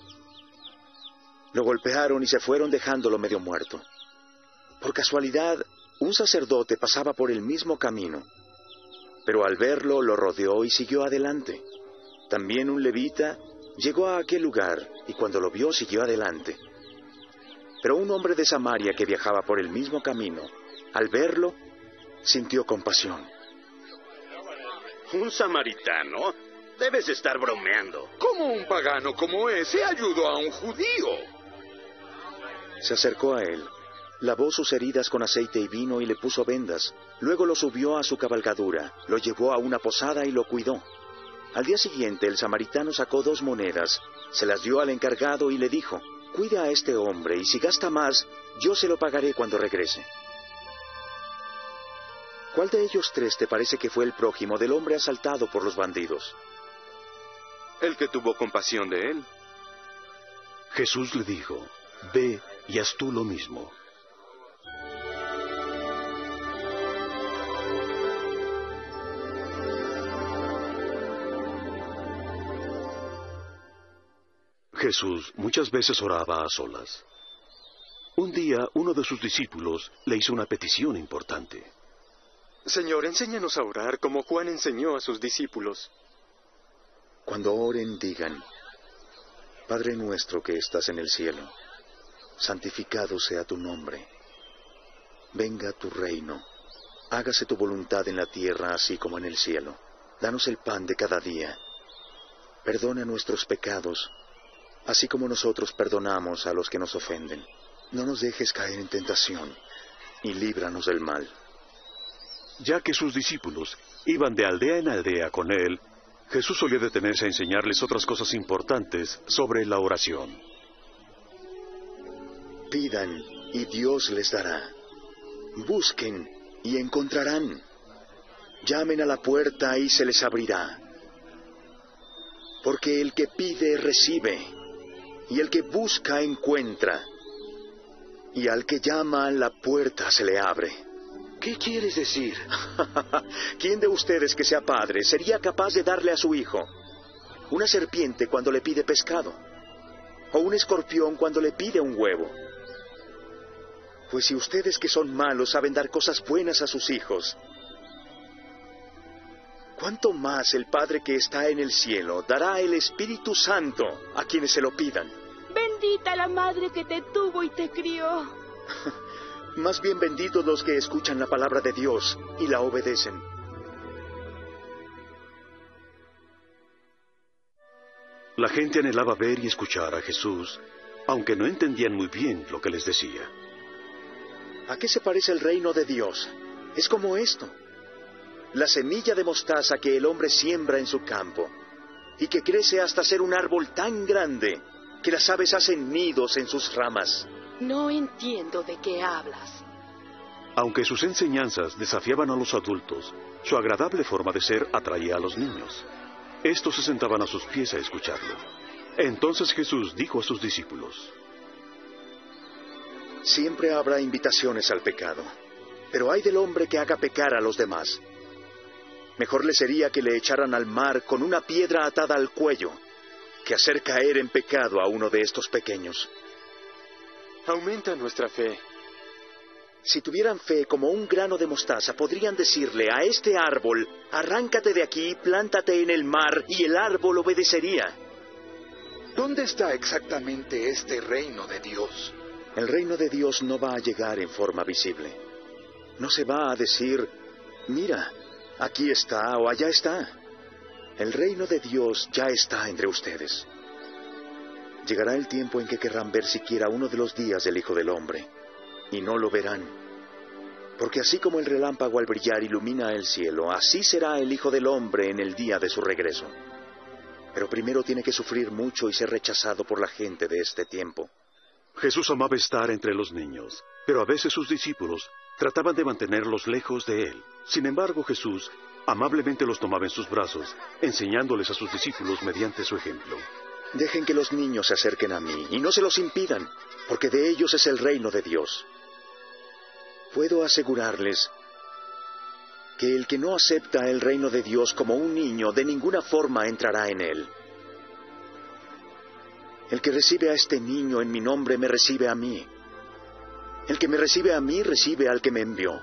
Lo golpearon y se fueron dejándolo medio muerto. Por casualidad, un sacerdote pasaba por el mismo camino, pero al verlo lo rodeó y siguió adelante. También un levita llegó a aquel lugar y cuando lo vio siguió adelante. Pero un hombre de Samaria que viajaba por el mismo camino, al verlo, sintió compasión. ¿Un samaritano? Debes estar bromeando. ¿Cómo un pagano como ese ayudó a un judío? Se acercó a él, lavó sus heridas con aceite y vino y le puso vendas. Luego lo subió a su cabalgadura, lo llevó a una posada y lo cuidó. Al día siguiente el samaritano sacó dos monedas, se las dio al encargado y le dijo: cuida a este hombre y si gasta más, yo se lo pagaré cuando regrese. ¿Cuál de ellos tres te parece que fue el prójimo del hombre asaltado por los bandidos? El que tuvo compasión de él. Jesús le dijo: ve y haz tú lo mismo. Jesús muchas veces oraba a solas. Un día, uno de sus discípulos le hizo una petición importante. Señor, enséñanos a orar como Juan enseñó a sus discípulos. Cuando oren, digan: Padre nuestro que estás en el cielo, santificado sea tu nombre. Venga tu reino. Hágase tu voluntad en la tierra así como en el cielo. Danos el pan de cada día. Perdona nuestros pecados, así como nosotros perdonamos a los que nos ofenden. No nos dejes caer en tentación, y líbranos del mal. Ya que sus discípulos iban de aldea en aldea con él, Jesús solía detenerse a enseñarles otras cosas importantes sobre la oración. Pidan, y Dios les dará. Busquen, y encontrarán. Llamen a la puerta, y se les abrirá. Porque el que pide, recibe, y el que busca, encuentra, y al que llama, la puerta se le abre. ¿Qué quieres decir? ¿Quién de ustedes que sea padre sería capaz de darle a su hijo una serpiente cuando le pide pescado? ¿O un escorpión cuando le pide un huevo? Pues si ustedes que son malos saben dar cosas buenas a sus hijos, ¿cuánto más el Padre que está en el cielo dará el Espíritu Santo a quienes se lo pidan? Bendita la madre que te tuvo y te crió. Más bien benditos los que escuchan la palabra de Dios y la obedecen. La gente anhelaba ver y escuchar a Jesús, aunque no entendían muy bien lo que les decía. ¿A qué se parece el reino de Dios? Es como esto: la semilla de mostaza que el hombre siembra en su campo, y que crece hasta ser un árbol tan grande que las aves hacen nidos en sus ramas. No entiendo de qué hablas. Aunque sus enseñanzas desafiaban a los adultos, su agradable forma de ser atraía a los niños. Estos se sentaban a sus pies a escucharlo. Entonces Jesús dijo a sus discípulos: Siempre habrá invitaciones al pecado, pero ay del hombre que haga pecar a los demás. Mejor le sería que le echaran al mar con una piedra atada al cuello, que hacer caer en pecado a uno de estos pequeños. Aumenta nuestra fe. Si tuvieran fe como un grano de mostaza, podrían decirle a este árbol: arráncate de aquí, plántate en el mar, y el árbol obedecería. ¿Dónde está exactamente este reino de Dios? El reino de Dios no va a llegar en forma visible. No se va a decir: mira, aquí está o allá está. El reino de Dios ya está entre ustedes. Llegará el tiempo en que querrán ver siquiera uno de los días del Hijo del Hombre, y no lo verán. Porque así como el relámpago al brillar ilumina el cielo, así será el Hijo del Hombre en el día de su regreso. Pero primero tiene que sufrir mucho y ser rechazado por la gente de este tiempo. Jesús amaba estar entre los niños, pero a veces sus discípulos trataban de mantenerlos lejos de él. Sin embargo, Jesús amablemente los tomaba en sus brazos, enseñándoles a sus discípulos mediante su ejemplo. Dejen que los niños se acerquen a mí, y no se los impidan, porque de ellos es el reino de Dios. Puedo asegurarles que el que no acepta el reino de Dios como un niño, de ninguna forma entrará en él. El que recibe a este niño en mi nombre, me recibe a mí. El que me recibe a mí, recibe al que me envió.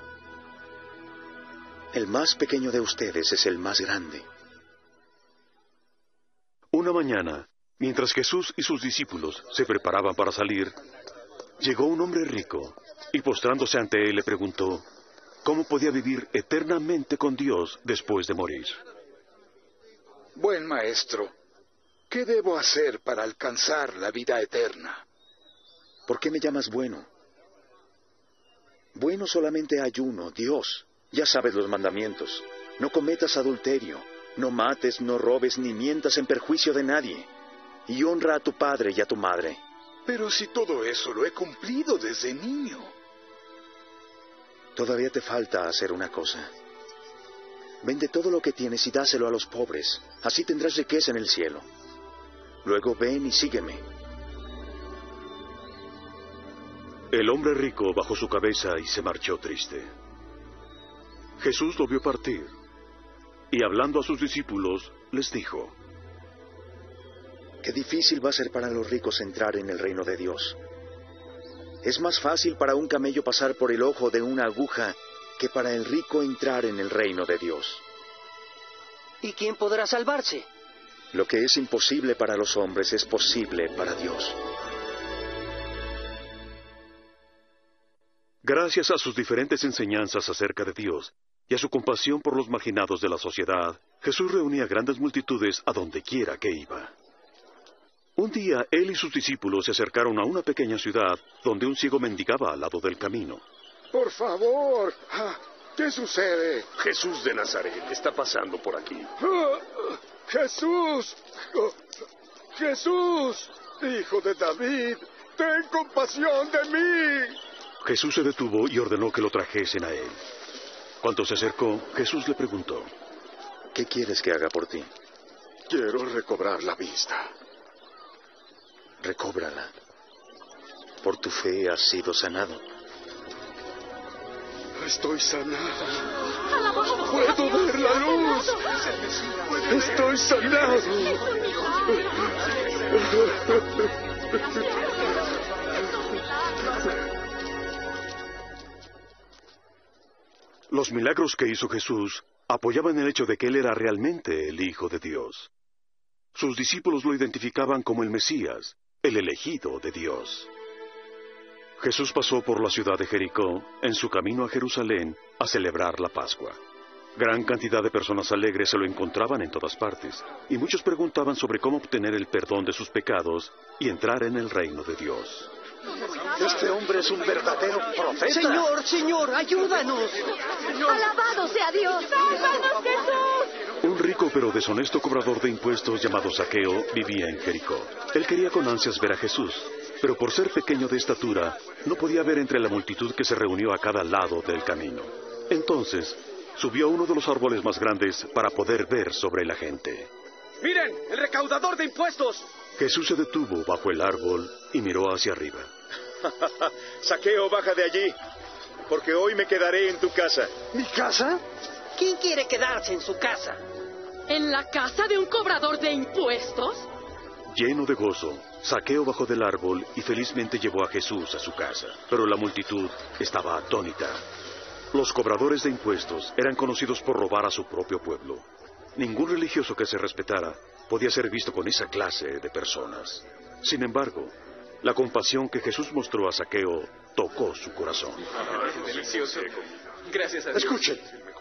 El más pequeño de ustedes es el más grande. Una mañana, mientras Jesús y sus discípulos se preparaban para salir, llegó un hombre rico y postrándose ante él le preguntó cómo podía vivir eternamente con Dios después de morir. Buen maestro, ¿qué debo hacer para alcanzar la vida eterna? ¿Por qué me llamas bueno? Bueno solamente hay uno, Dios. Ya sabes los mandamientos. No cometas adulterio, no mates, no robes, ni mientas en perjuicio de nadie. Y honra a tu padre y a tu madre. Pero si todo eso lo he cumplido desde niño. Todavía te falta hacer una cosa. Vende todo lo que tienes y dáselo a los pobres. Así tendrás riqueza en el cielo. Luego ven y sígueme. El hombre rico bajó su cabeza y se marchó triste. Jesús lo vio partir, y hablando a sus discípulos, les dijo: Qué difícil va a ser para los ricos entrar en el reino de Dios. Es más fácil para un camello pasar por el ojo de una aguja que para el rico entrar en el reino de Dios. ¿Y quién podrá salvarse? Lo que es imposible para los hombres es posible para Dios. Gracias a sus diferentes enseñanzas acerca de Dios y a su compasión por los marginados de la sociedad, Jesús reunía grandes multitudes a donde quiera que iba. Un día, él y sus discípulos se acercaron a una pequeña ciudad donde un ciego mendigaba al lado del camino. Por favor, ¿qué sucede? Jesús de Nazaret está pasando por aquí. ¡Jesús! ¡Jesús! ¡Hijo de David! ¡Ten compasión de mí! Jesús se detuvo y ordenó que lo trajesen a él. Cuando se acercó, Jesús le preguntó: ¿Qué quieres que haga por ti? Quiero recobrar la vista. Recóbrala. Por tu fe has sido sanado. Estoy sanado. Puedo ver la luz. Estoy sanado. Los milagros que hizo Jesús apoyaban el hecho de que él era realmente el Hijo de Dios. Sus discípulos lo identificaban como el Mesías, el elegido de Dios. Jesús pasó por la ciudad de Jericó en su camino a Jerusalén a celebrar la Pascua. Gran cantidad de personas alegres se lo encontraban en todas partes, y muchos preguntaban sobre cómo obtener el perdón de sus pecados y entrar en el reino de Dios. Este hombre es un verdadero profeta. Señor, Señor, ayúdanos. ¡Alabado sea Dios! ¡Sálvanos, Jesús! Un rico pero deshonesto cobrador de impuestos llamado Zaqueo vivía en Jericó. Él quería con ansias ver a Jesús, pero por ser pequeño de estatura, no podía ver entre la multitud que se reunió a cada lado del camino. Entonces, subió a uno de los árboles más grandes para poder ver sobre la gente. ¡Miren! ¡El recaudador de impuestos! Jesús se detuvo bajo el árbol y miró hacia arriba. Zaqueo, baja de allí, porque hoy me quedaré en tu casa. ¿Mi casa? ¿Quién quiere quedarse en su casa? ¿En la casa de un cobrador de impuestos? Lleno de gozo, Zaqueo bajó del árbol y felizmente llevó a Jesús a su casa. Pero la multitud estaba atónita. Los cobradores de impuestos eran conocidos por robar a su propio pueblo. Ningún religioso que se respetara podía ser visto con esa clase de personas. Sin embargo, la compasión que Jesús mostró a Zaqueo tocó su corazón. Delicioso. Gracias a Dios. Escuchen.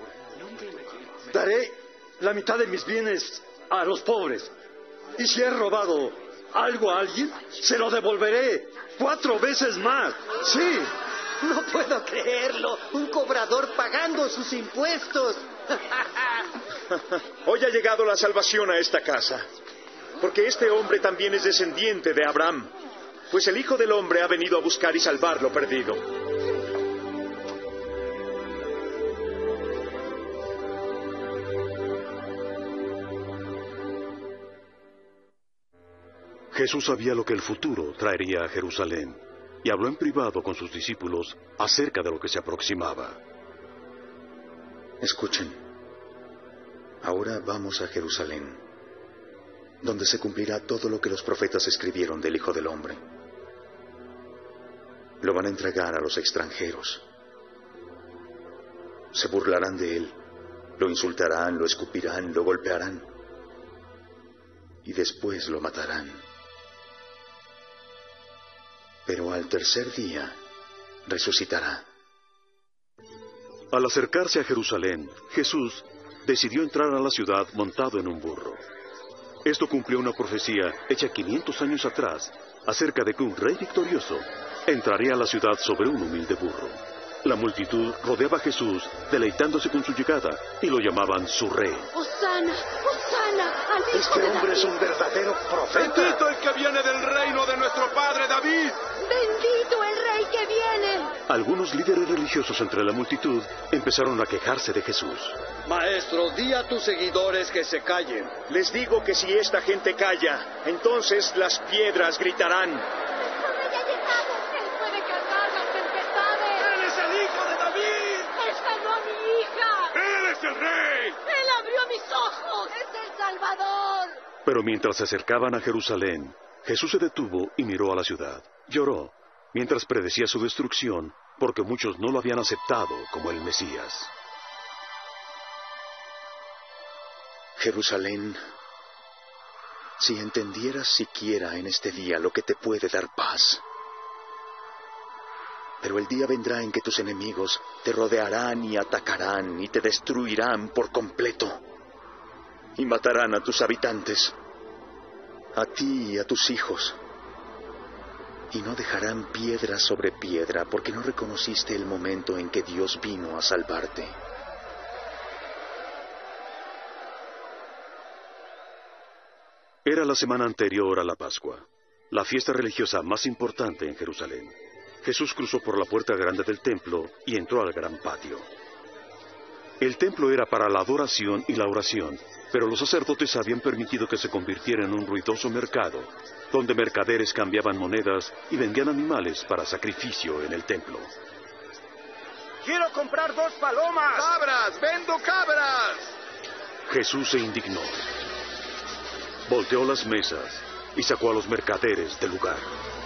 Daré la mitad de mis bienes a los pobres. Y si he robado algo a alguien, se lo devolveré cuatro veces más. Sí. No puedo creerlo. Un cobrador pagando sus impuestos. Hoy ha llegado la salvación a esta casa, porque este hombre también es descendiente de Abraham, pues el Hijo del Hombre ha venido a buscar y salvar lo perdido. Jesús sabía lo que el futuro traería a Jerusalén y habló en privado con sus discípulos acerca de lo que se aproximaba. Escuchen. Ahora vamos a Jerusalén, donde se cumplirá todo lo que los profetas escribieron del Hijo del Hombre. Lo van a entregar a los extranjeros. Se burlarán de él, lo insultarán, lo escupirán, lo golpearán, y después lo matarán. Pero al tercer día resucitará. Al acercarse a Jerusalén, Jesús decidió entrar a la ciudad montado en un burro. Esto cumplió una profecía hecha quinientos años atrás acerca de que un rey victorioso entraría a la ciudad sobre un humilde burro. La multitud rodeaba a Jesús deleitándose con su llegada y lo llamaban su rey. ¡Hosana! ¡Hosana! ¡Al hijo Este de hombre David! es un verdadero profeta. ¡Bendito el que viene del reino de nuestro padre David! ¡Bendito el rey que viene! Algunos líderes religiosos entre la multitud empezaron a quejarse de Jesús. Maestro, di a tus seguidores que se callen. Les digo que si esta gente calla, entonces las piedras gritarán. ¡Ya ha llegado! ¡Él puede calmar las tempestades! ¡Él es el hijo de David! ¡Él salvó a mi hija! ¡Él es el rey! ¡Él abrió mis ojos! ¡Es el Salvador! Pero mientras se acercaban a Jerusalén, Jesús se detuvo y miró a la ciudad. Lloró, mientras predecía su destrucción, porque muchos no lo habían aceptado como el Mesías. Jerusalén, si entendieras siquiera en este día lo que te puede dar paz. Pero el día vendrá en que tus enemigos te rodearán y atacarán y te destruirán por completo. Y matarán a tus habitantes, a ti y a tus hijos. Y no dejarán piedra sobre piedra porque no reconociste el momento en que Dios vino a salvarte. Era la semana anterior a la Pascua, la fiesta religiosa más importante en Jerusalén. Jesús cruzó por la puerta grande del templo y entró al gran patio. El templo era para la adoración y la oración, pero los sacerdotes habían permitido que se convirtiera en un ruidoso mercado, donde mercaderes cambiaban monedas y vendían animales para sacrificio en el templo. ¡Quiero comprar dos palomas! ¡Cabras! ¡Vendo cabras! Jesús se indignó. Volteó las mesas y sacó a los mercaderes del lugar.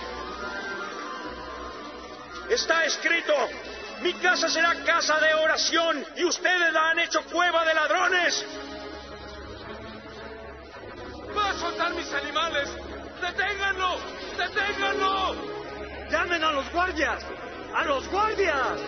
Está escrito, mi casa será casa de oración y ustedes la han hecho cueva de ladrones. ¡Va a soltar mis animales! ¡Deténganlo! ¡Deténganlo! ¡Llamen a los guardias! ¡A los guardias!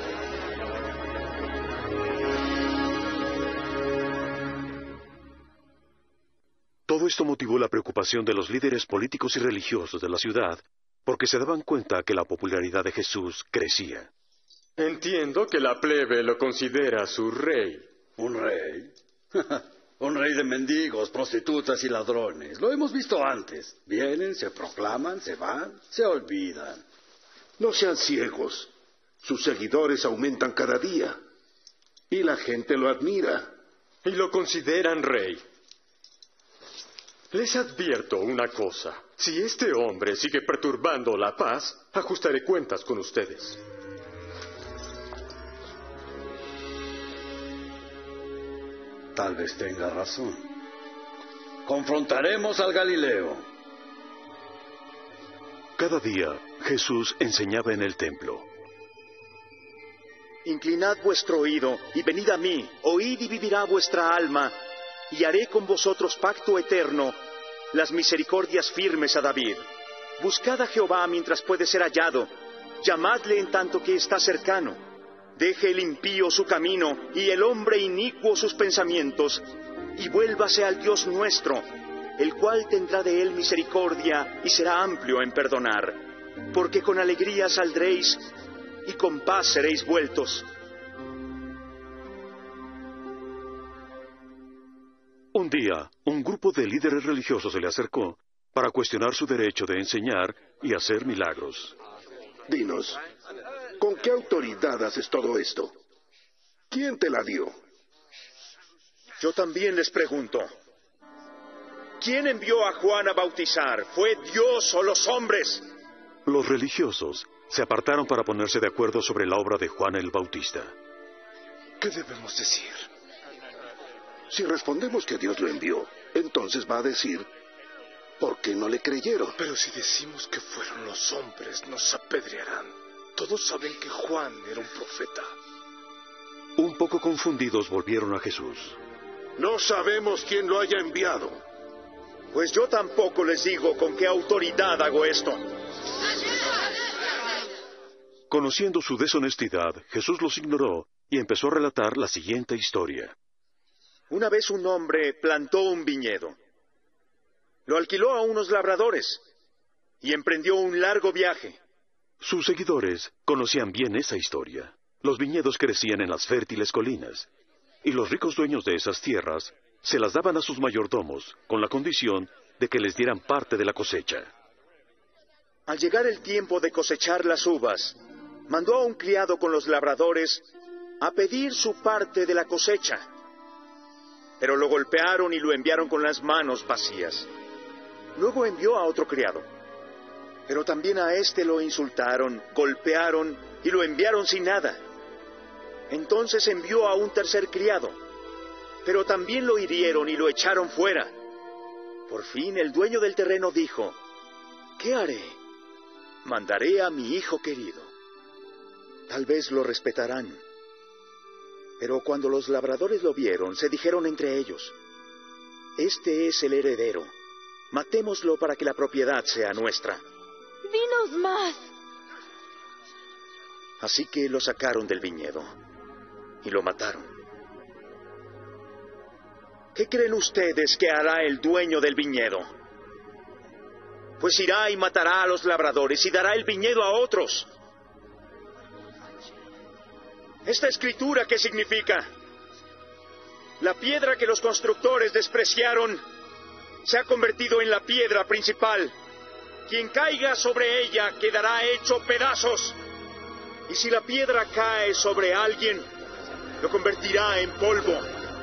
Todo esto motivó la preocupación de los líderes políticos y religiosos de la ciudad, porque se daban cuenta que la popularidad de Jesús crecía. Entiendo que la plebe lo considera su rey. ¿Un rey? Un rey de mendigos, prostitutas y ladrones. Lo hemos visto antes. Vienen, se proclaman, se van, se olvidan. No sean ciegos. Sus seguidores aumentan cada día. Y la gente lo admira. Y lo consideran rey. Les advierto una cosa. Si este hombre sigue perturbando la paz, ajustaré cuentas con ustedes. Tal vez tenga razón. Confrontaremos al Galileo. Cada día Jesús enseñaba en el templo. Inclinad vuestro oído y venid a mí, oíd y vivirá vuestra alma, y haré con vosotros pacto eterno, las misericordias firmes a David. Buscad a Jehová mientras puede ser hallado, llamadle en tanto que está cercano. Deje el impío su camino y el hombre inicuo sus pensamientos, y vuélvase al Dios nuestro, el cual tendrá de él misericordia y será amplio en perdonar, porque con alegría saldréis y con paz seréis vueltos. Un día, un grupo de líderes religiosos se le acercó para cuestionar su derecho de enseñar y hacer milagros. Dinos, ¿con qué autoridad haces todo esto? ¿Quién te la dio? Yo también les pregunto. ¿Quién envió a Juan a bautizar? ¿Fue Dios o los hombres? Los religiosos se apartaron para ponerse de acuerdo sobre la obra de Juan el Bautista. ¿Qué debemos decir? Si respondemos que Dios lo envió, entonces va a decir, ¿por qué no le creyeron? Pero si decimos que fueron los hombres, nos apedrearán. Todos saben que Juan era un profeta. Un poco confundidos volvieron a Jesús. No sabemos quién lo haya enviado. Pues yo tampoco les digo con qué autoridad hago esto. Conociendo su deshonestidad, Jesús los ignoró y empezó a relatar la siguiente historia. Una vez un hombre plantó un viñedo. Lo alquiló a unos labradores y emprendió un largo viaje. Sus seguidores conocían bien esa historia. Los viñedos crecían en las fértiles colinas, y los ricos dueños de esas tierras se las daban a sus mayordomos con la condición de que les dieran parte de la cosecha. Al llegar el tiempo de cosechar las uvas, mandó a un criado con los labradores a pedir su parte de la cosecha. Pero lo golpearon y lo enviaron con las manos vacías. Luego envió a otro criado. Pero también a éste lo insultaron, golpearon y lo enviaron sin nada. Entonces envió a un tercer criado. Pero también lo hirieron y lo echaron fuera. Por fin el dueño del terreno dijo, ¿qué haré? Mandaré a mi hijo querido. Tal vez lo respetarán. Pero cuando los labradores lo vieron, se dijeron entre ellos, este es el heredero. Matémoslo para que la propiedad sea nuestra. ¡Dinos más! Así que lo sacaron del viñedo y lo mataron. ¿Qué creen ustedes que hará el dueño del viñedo? Pues irá y matará a los labradores y dará el viñedo a otros. ¿Esta escritura qué significa? La piedra que los constructores despreciaron se ha convertido en la piedra principal. Quien caiga sobre ella quedará hecho pedazos. Y si la piedra cae sobre alguien, lo convertirá en polvo.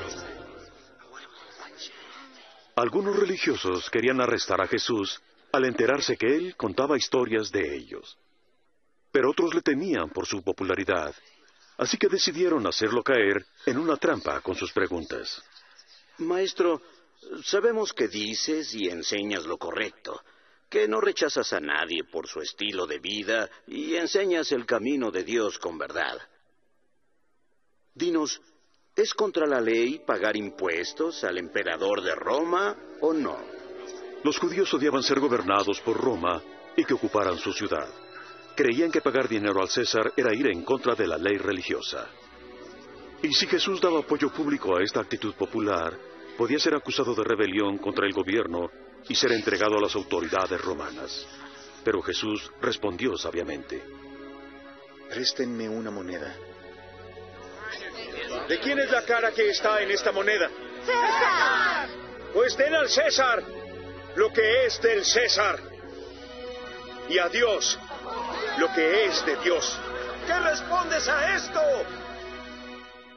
Algunos religiosos querían arrestar a Jesús al enterarse que él contaba historias de ellos. Pero otros le temían por su popularidad, así que decidieron hacerlo caer en una trampa con sus preguntas. Maestro, sabemos que dices y enseñas lo correcto, que no rechazas a nadie por su estilo de vida y enseñas el camino de Dios con verdad. Dinos, ¿es contra la ley pagar impuestos al emperador de Roma o no? Los judíos odiaban ser gobernados por Roma y que ocuparan su ciudad. Creían que pagar dinero al César era ir en contra de la ley religiosa. Y si Jesús daba apoyo público a esta actitud popular, podía ser acusado de rebelión contra el gobierno y ser entregado a las autoridades romanas. Pero Jesús respondió sabiamente. Préstenme una moneda. ¿De quién es la cara que está en esta moneda? ¡César! Pues den al César lo que es del César, y a Dios lo que es de Dios. ¿Qué respondes a esto?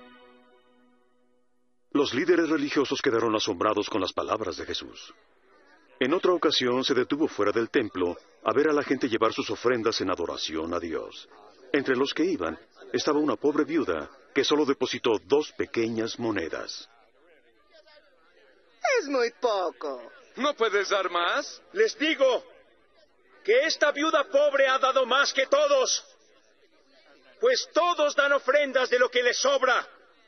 Los líderes religiosos quedaron asombrados con las palabras de Jesús. En otra ocasión se detuvo fuera del templo a ver a la gente llevar sus ofrendas en adoración a Dios. Entre los que iban estaba una pobre viuda que solo depositó dos pequeñas monedas. Es muy poco. ¿No puedes dar más? Les digo que esta viuda pobre ha dado más que todos, pues todos dan ofrendas de lo que les sobra.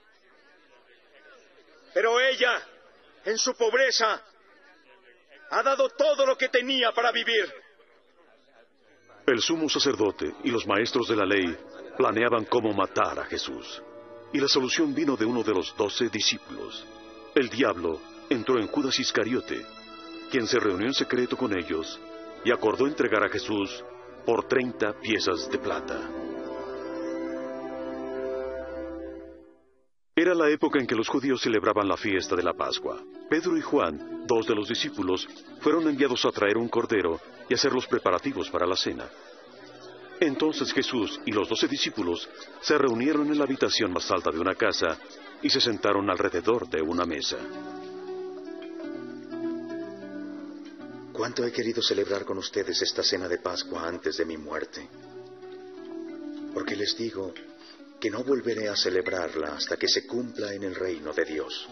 Pero ella, en su pobreza, ha dado todo lo que tenía para vivir. El sumo sacerdote y los maestros de la ley planeaban cómo matar a Jesús. Y la solución vino de uno de los doce discípulos. El diablo entró en Judas Iscariote, quien se reunió en secreto con ellos y acordó entregar a Jesús por treinta piezas de plata. Era la época en que los judíos celebraban la fiesta de la Pascua. Pedro y Juan, dos de los discípulos, fueron enviados a traer un cordero y hacer los preparativos para la cena. Entonces Jesús y los doce discípulos se reunieron en la habitación más alta de una casa y se sentaron alrededor de una mesa. ¿Cuánto he querido celebrar con ustedes esta cena de Pascua antes de mi muerte? Porque les digo que no volveré a celebrarla hasta que se cumpla en el reino de Dios.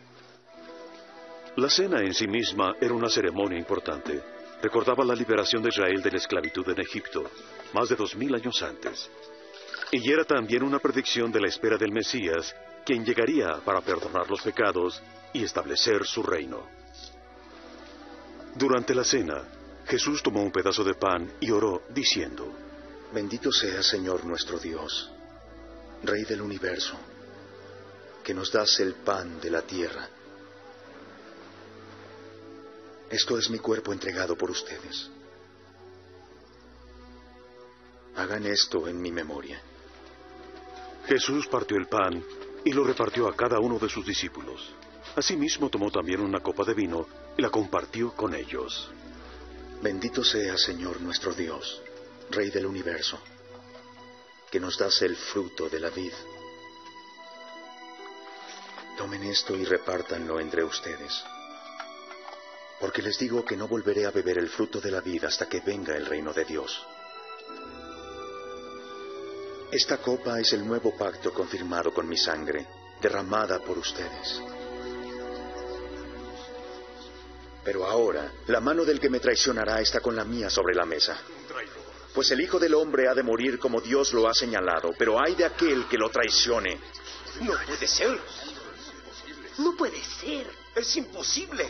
La cena en sí misma era una ceremonia importante. Recordaba la liberación de Israel de la esclavitud en Egipto, más de dos mil años antes. Y era también una predicción de la espera del Mesías, quien llegaría para perdonar los pecados y establecer su reino. Durante la cena, Jesús tomó un pedazo de pan y oró, diciendo: Bendito sea, Señor nuestro Dios, Rey del universo, que nos das el pan de la tierra. Esto es mi cuerpo entregado por ustedes. Hagan esto en mi memoria. Jesús partió el pan y lo repartió a cada uno de sus discípulos. Asimismo tomó también una copa de vino y la compartió con ellos. Bendito sea, Señor nuestro Dios, Rey del universo, que nos das el fruto de la vid. Tomen esto y repártanlo entre ustedes, porque les digo que no volveré a beber el fruto de la vid hasta que venga el reino de Dios. Esta copa es el nuevo pacto confirmado con mi sangre, derramada por ustedes. Pero ahora, la mano del que me traicionará está con la mía sobre la mesa. Pues el Hijo del Hombre ha de morir como Dios lo ha señalado, pero ay de aquel que lo traicione. No puede ser. No puede ser. Es imposible.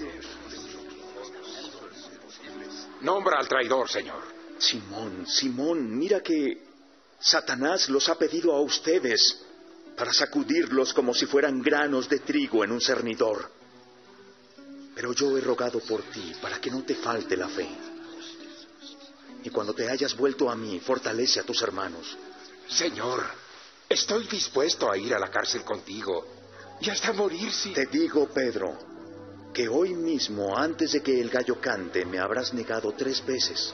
Nombra al traidor, Señor. Simón, Simón, mira que Satanás los ha pedido a ustedes para sacudirlos como si fueran granos de trigo en un cernidor. Pero yo he rogado por ti para que no te falte la fe. Y cuando te hayas vuelto a mí, fortalece a tus hermanos. Señor, estoy dispuesto a ir a la cárcel contigo y hasta morir si... Te digo, Pedro, que hoy mismo, antes de que el gallo cante, me habrás negado tres veces.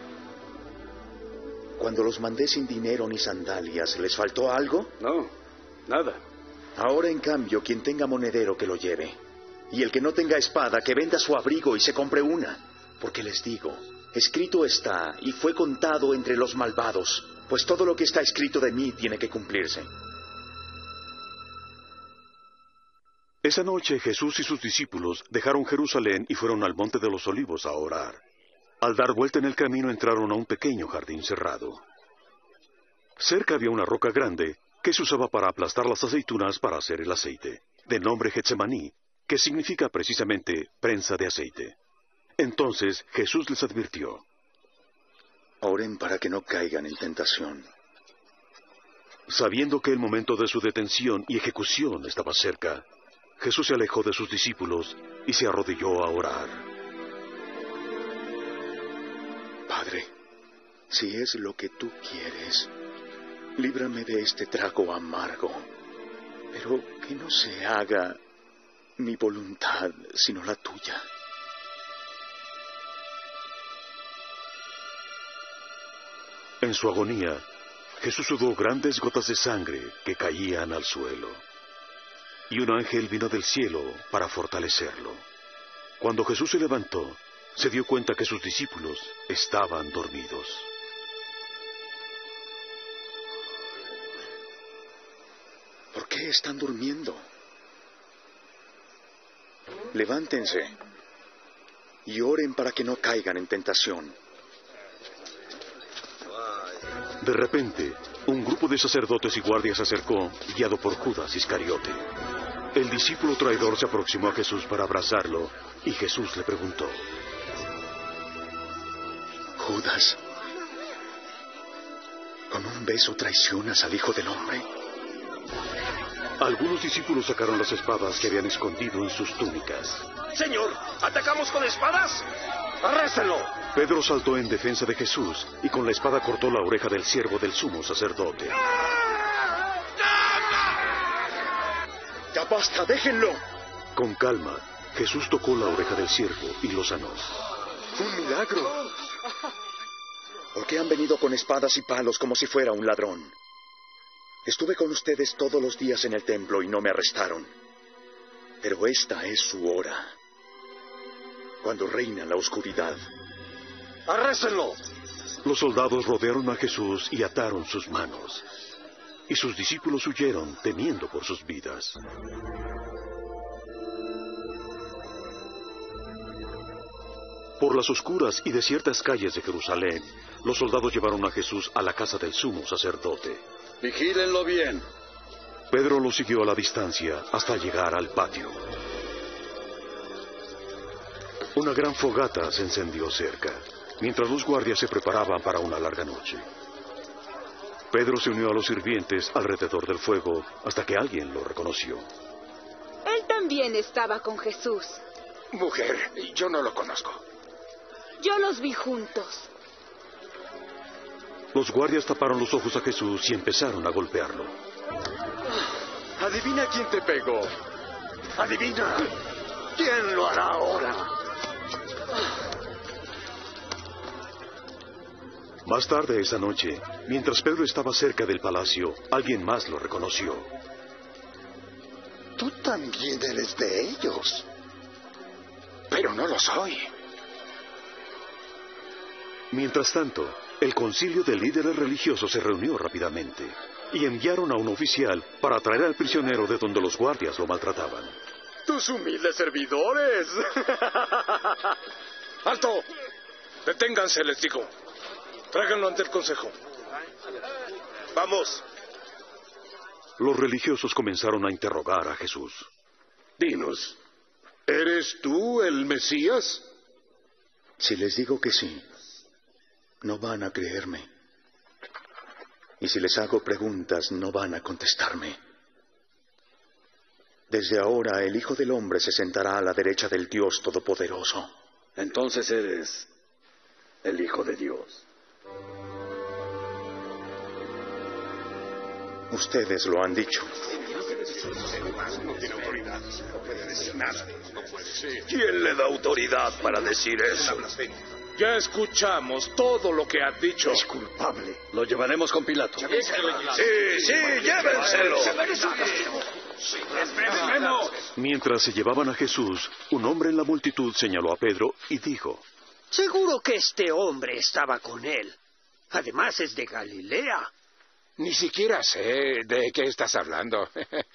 Cuando los mandé sin dinero ni sandalias, ¿les faltó algo? No, nada. Ahora, en cambio, quien tenga monedero que lo lleve, y el que no tenga espada que venda su abrigo y se compre una, porque les digo, escrito está y fue contado entre los malvados, pues todo lo que está escrito de mí tiene que cumplirse. Esa noche Jesús y sus discípulos dejaron Jerusalén y fueron al Monte de los Olivos a orar. Al dar vuelta en el camino entraron a un pequeño jardín cerrado. Cerca había una roca grande que se usaba para aplastar las aceitunas para hacer el aceite, de nombre Getsemaní, que significa precisamente prensa de aceite. Entonces Jesús les advirtió: Oren para que no caigan en tentación. Sabiendo que el momento de su detención y ejecución estaba cerca, Jesús se alejó de sus discípulos y se arrodilló a orar. Padre, si es lo que tú quieres, líbrame de este trago amargo, pero que no se haga mi voluntad, sino la tuya. En su agonía, Jesús sudó grandes gotas de sangre que caían al suelo. Y un ángel vino del cielo para fortalecerlo. Cuando Jesús se levantó, se dio cuenta que sus discípulos estaban dormidos. ¿Por qué están durmiendo? Levántense y oren para que no caigan en tentación. De repente, un grupo de sacerdotes y guardias se acercó, guiado por Judas Iscariote. El discípulo traidor se aproximó a Jesús para abrazarlo, y Jesús le preguntó: Judas, ¿con un beso traicionas al Hijo del Hombre? Algunos discípulos sacaron las espadas que habían escondido en sus túnicas. Señor, ¿atacamos con espadas? ¡Arréstenlo! Pedro saltó en defensa de Jesús y con la espada cortó la oreja del siervo del sumo sacerdote. ¡Ya basta, déjenlo! Con calma, Jesús tocó la oreja del siervo y lo sanó. ¡Un milagro! ¿Por qué han venido con espadas y palos como si fuera un ladrón? Estuve con ustedes todos los días en el templo y no me arrestaron. Pero esta es su hora, cuando reina la oscuridad. ¡Arréstenlo! Los soldados rodearon a Jesús y ataron sus manos. Y sus discípulos huyeron, temiendo por sus vidas. Por las oscuras y desiertas calles de Jerusalén, los soldados llevaron a Jesús a la casa del sumo sacerdote. Vigílenlo bien. Pedro lo siguió a la distancia hasta llegar al patio. Una gran fogata se encendió cerca, mientras los guardias se preparaban para una larga noche. Pedro se unió a los sirvientes alrededor del fuego hasta que alguien lo reconoció. Él también estaba con Jesús. Mujer, yo no lo conozco. Yo los vi juntos. Los guardias taparon los ojos a Jesús y empezaron a golpearlo. Adivina quién te pegó. Adivina. ¿Quién lo hará ahora? Más tarde esa noche, mientras Pedro estaba cerca del palacio, alguien más lo reconoció. Tú también eres de ellos. Pero no lo soy. Mientras tanto, el concilio de líderes religiosos se reunió rápidamente y enviaron a un oficial para traer al prisionero de donde los guardias lo maltrataban. ¡Tus humildes servidores! ¡Alto! Deténganse, les digo. Tráiganlo ante el consejo. ¡Vamos! Los religiosos comenzaron a interrogar a Jesús. Dinos, ¿eres tú el Mesías? Si les digo que sí, no van a creerme. Y si les hago preguntas, no van a contestarme. Desde ahora el Hijo del Hombre se sentará a la derecha del Dios Todopoderoso. Entonces eres el Hijo de Dios. Ustedes lo han dicho. ¿Quién le da autoridad para decir eso? Ya escuchamos todo lo que ha dicho. Es culpable. Lo llevaremos con Pilato. Sí, sí, llévenselo. Mientras se llevaban a Jesús, un hombre en la multitud señaló a Pedro y dijo: Seguro que este hombre estaba con él. Además es de Galilea. Ni siquiera sé de qué estás hablando.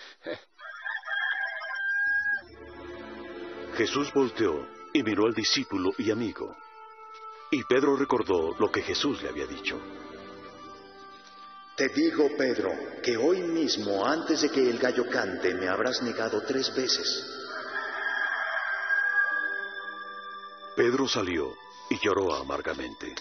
Jesús volteó y miró al discípulo y amigo. Y Pedro recordó lo que Jesús le había dicho. Te digo, Pedro, que hoy mismo, antes de que el gallo cante, me habrás negado tres veces. Pedro salió y lloró amargamente.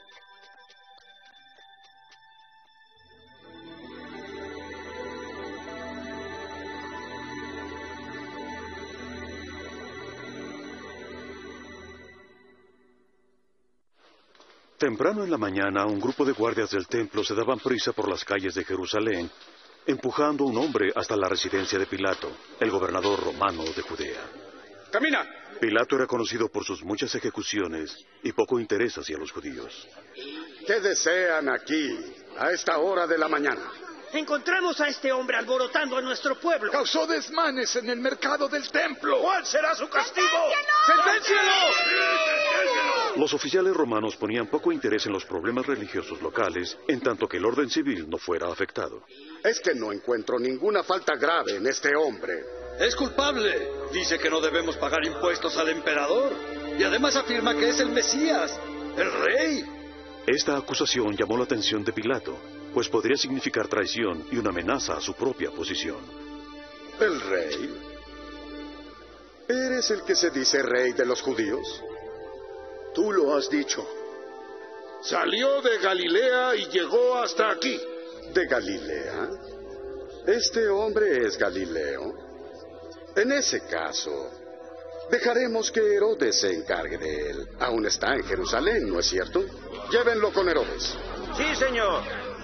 Temprano en la mañana, un grupo de guardias del templo se daban prisa por las calles de Jerusalén, empujando a un hombre hasta la residencia de Pilato, el gobernador romano de Judea. ¡Camina! Pilato era conocido por sus muchas ejecuciones y poco interés hacia los judíos. ¿Qué desean aquí, a esta hora de la mañana? Encontramos a este hombre alborotando a nuestro pueblo. Causó desmanes en el mercado del templo. ¿Cuál será su castigo? ¡Senténcialo! Los oficiales romanos ponían poco interés en los problemas religiosos locales, en tanto que el orden civil no fuera afectado. Es que no encuentro ninguna falta grave en este hombre. Es culpable. Dice que no debemos pagar impuestos al emperador. Y además afirma que es el Mesías, el rey. Esta acusación llamó la atención de Pilato, pues podría significar traición y una amenaza a su propia posición. ¿El rey? ¿Eres el que se dice rey de los judíos? Tú lo has dicho. Salió de Galilea y llegó hasta aquí. ¿De Galilea? ¿Este hombre es Galileo? En ese caso, dejaremos que Herodes se encargue de él. Aún está en Jerusalén, ¿no es cierto? Llévenlo con Herodes. Sí, señor.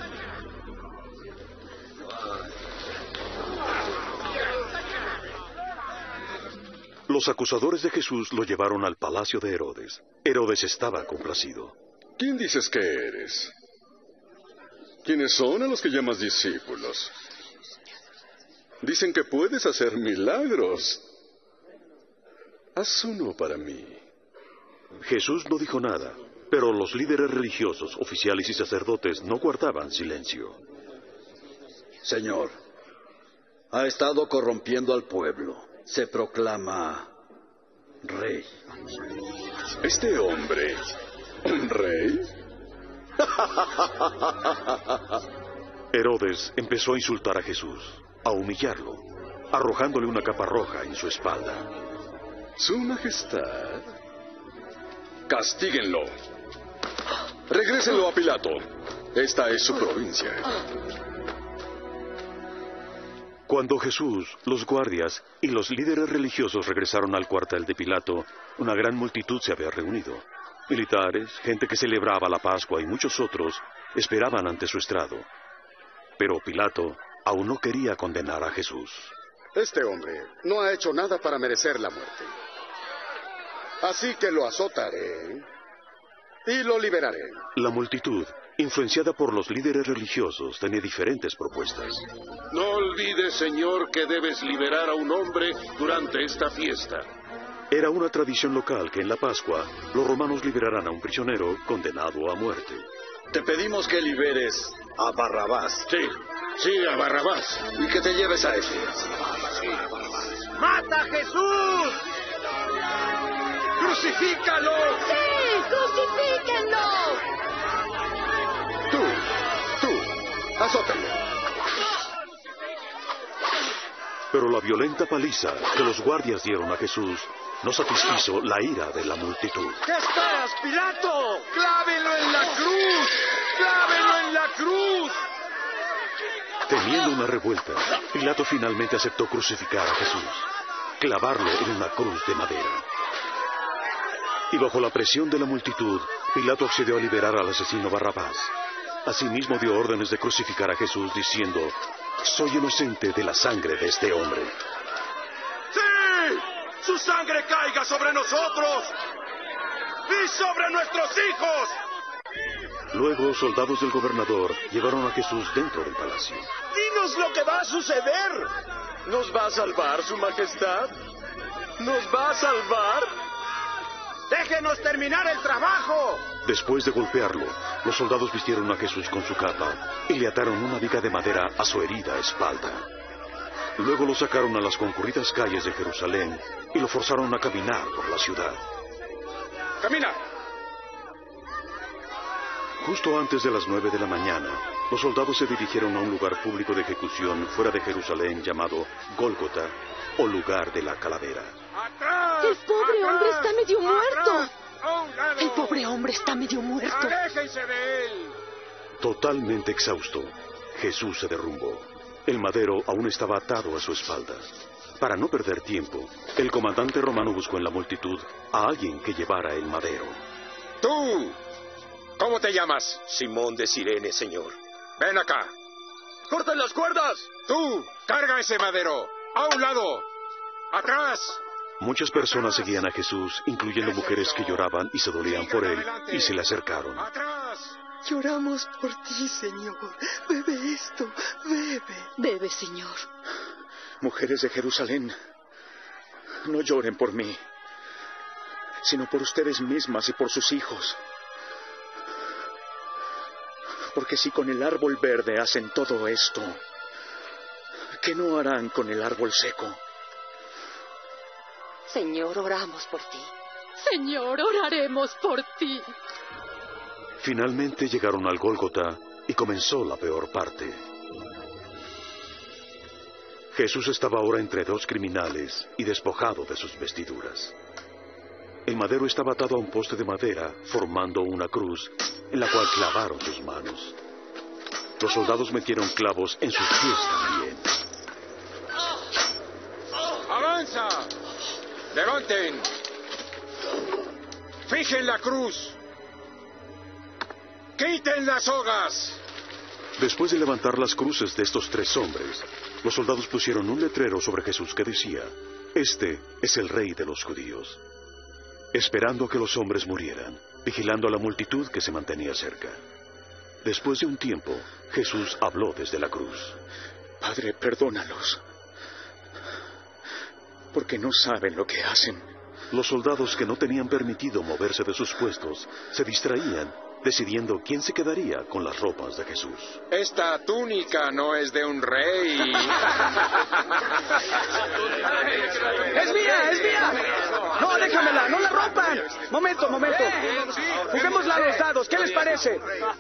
Los acusadores de Jesús lo llevaron al palacio de Herodes. Herodes estaba complacido. ¿Quién dices que eres? ¿Quiénes son a los que llamas discípulos? Dicen que puedes hacer milagros. Haz uno para mí. Jesús no dijo nada, pero los líderes religiosos, oficiales y sacerdotes no guardaban silencio. Señor, ha estado corrompiendo al pueblo. Se proclama rey. ¿Este hombre, un rey? Herodes empezó a insultar a Jesús, a humillarlo, arrojándole una capa roja en su espalda. Su Majestad, castíguenlo. Regrésenlo a Pilato. Esta es su provincia. Cuando Jesús, los guardias y los líderes religiosos regresaron al cuartel de Pilato, una gran multitud se había reunido. Militares, gente que celebraba la Pascua y muchos otros esperaban ante su estrado. Pero Pilato aún no quería condenar a Jesús. Este hombre no ha hecho nada para merecer la muerte. Así que lo azotaré y lo liberaré. La multitud, influenciada por los líderes religiosos, tenía diferentes propuestas. No olvides, Señor, que debes liberar a un hombre durante esta fiesta. Era una tradición local que en la Pascua los romanos liberaran a un prisionero condenado a muerte. Te pedimos que liberes a Barrabás. Sí, sí, a Barrabás. Y que te lleves a este. ¡Mata a Jesús! ¡Crucifícalo! ¡Sí, crucifíquenlo! Tú, tú, azótalo. Pero la violenta paliza que los guardias dieron a Jesús no satisfizo la ira de la multitud. ¿Qué esperas, Pilato? ¡Clávelo en la cruz! ¡Clávelo en la cruz! Temiendo una revuelta, Pilato finalmente aceptó crucificar a Jesús, clavarlo en una cruz de madera. Y bajo la presión de la multitud, Pilato accedió a liberar al asesino Barrabás. Asimismo dio órdenes de crucificar a Jesús diciendo: soy inocente de la sangre de este hombre. ¡Sí! ¡Su sangre caiga sobre nosotros! ¡Y sobre nuestros hijos! Luego, soldados del gobernador llevaron a Jesús dentro del palacio. ¡Dinos lo que va a suceder! ¿Nos va a salvar, Su Majestad? ¿Nos va a salvar? ¡Déjenos terminar el trabajo! Después de golpearlo, los soldados vistieron a Jesús con su capa y le ataron una viga de madera a su herida espalda. Luego lo sacaron a las concurridas calles de Jerusalén y lo forzaron a caminar por la ciudad. ¡Camina! Justo antes de las nueve de la mañana, los soldados se dirigieron a un lugar público de ejecución fuera de Jerusalén llamado Gólgota, o lugar de la calavera. El pobre hombre está medio muerto. El pobre hombre está medio muerto. ¡Aléjense de él! Totalmente exhausto, Jesús se derrumbó. El madero aún estaba atado a su espalda. Para no perder tiempo, el comandante romano buscó en la multitud a alguien que llevara el madero. ¡Tú! ¿Cómo te llamas? Simón de Cirene, señor. Ven acá. ¡Corten las cuerdas! Tú, carga ese madero. ¡A un lado! ¡Atrás! Muchas personas seguían a Jesús, incluyendo mujeres que lloraban y se dolían por él, y se le acercaron. ¡Atrás! Lloramos por ti, Señor. Bebe esto, bebe. Bebe, Señor. Mujeres de Jerusalén, no lloren por mí, sino por ustedes mismas y por sus hijos. Porque si con el árbol verde hacen todo esto, ¿qué no harán con el árbol seco? Señor, oramos por ti. Señor, oraremos por ti. Finalmente llegaron al Gólgota y comenzó la peor parte. Jesús estaba ahora entre dos criminales y despojado de sus vestiduras. El madero estaba atado a un poste de madera, formando una cruz, en la cual clavaron sus manos. Los soldados metieron clavos en sus pies también. ¡Avanza! ¡Levanten! ¡Fijen la cruz! ¡Quiten las sogas! Después de levantar las cruces de estos tres hombres, los soldados pusieron un letrero sobre Jesús que decía: Este es el Rey de los judíos. Esperando que los hombres murieran, vigilando a la multitud que se mantenía cerca. Después de un tiempo, Jesús habló desde la cruz. Padre, perdónalos, porque no saben lo que hacen. Los soldados que no tenían permitido moverse de sus puestos se distraían, decidiendo quién se quedaría con las ropas de Jesús. Esta túnica no es de un rey. ¡Es mía! ¡Es mía! ¡No, déjamela! ¡No la rompan! Momento, momento. Juguémosla a los dados. ¿Qué les parece?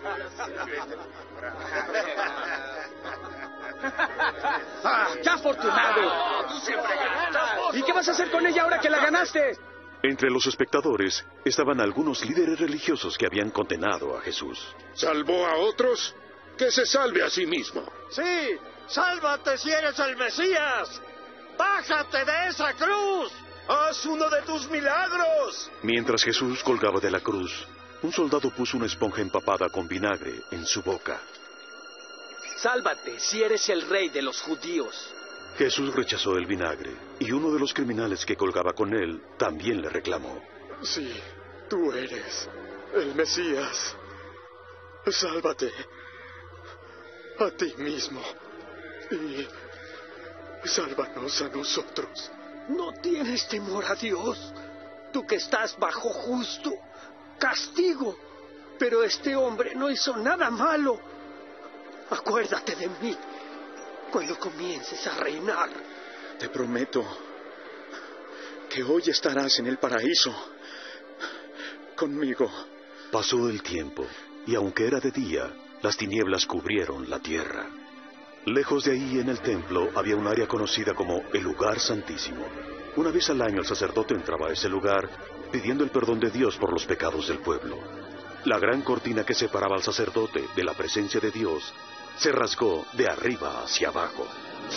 ¡Ah, qué afortunado! ¿Y qué vas a hacer con ella ahora que la ganaste? Entre los espectadores estaban algunos líderes religiosos que habían condenado a Jesús. ¿Salvó a otros? Que se salve a sí mismo. Sí, sálvate si eres el Mesías. ¡Bájate de esa cruz! ¡Haz uno de tus milagros! Mientras Jesús colgaba de la cruz, un soldado puso una esponja empapada con vinagre en su boca. Sálvate si eres el rey de los judíos. Jesús rechazó el vinagre, y uno de los criminales que colgaba con él también le reclamó. Sí, tú eres el Mesías. Sálvate a ti mismo y sálvanos a nosotros. ¿No tienes temor a Dios? Tú que estás bajo justo castigo. Pero este hombre no hizo nada malo. Acuérdate de mí cuando comiences a reinar. Te prometo que hoy estarás en el paraíso conmigo. Pasó el tiempo, y aunque era de día, las tinieblas cubrieron la tierra. Lejos de ahí, en el templo, había un área conocida como el lugar santísimo. Una vez al año el sacerdote entraba a ese lugar pidiendo el perdón de Dios por los pecados del pueblo. La gran cortina que separaba al sacerdote de la presencia de Dios se rasgó de arriba hacia abajo.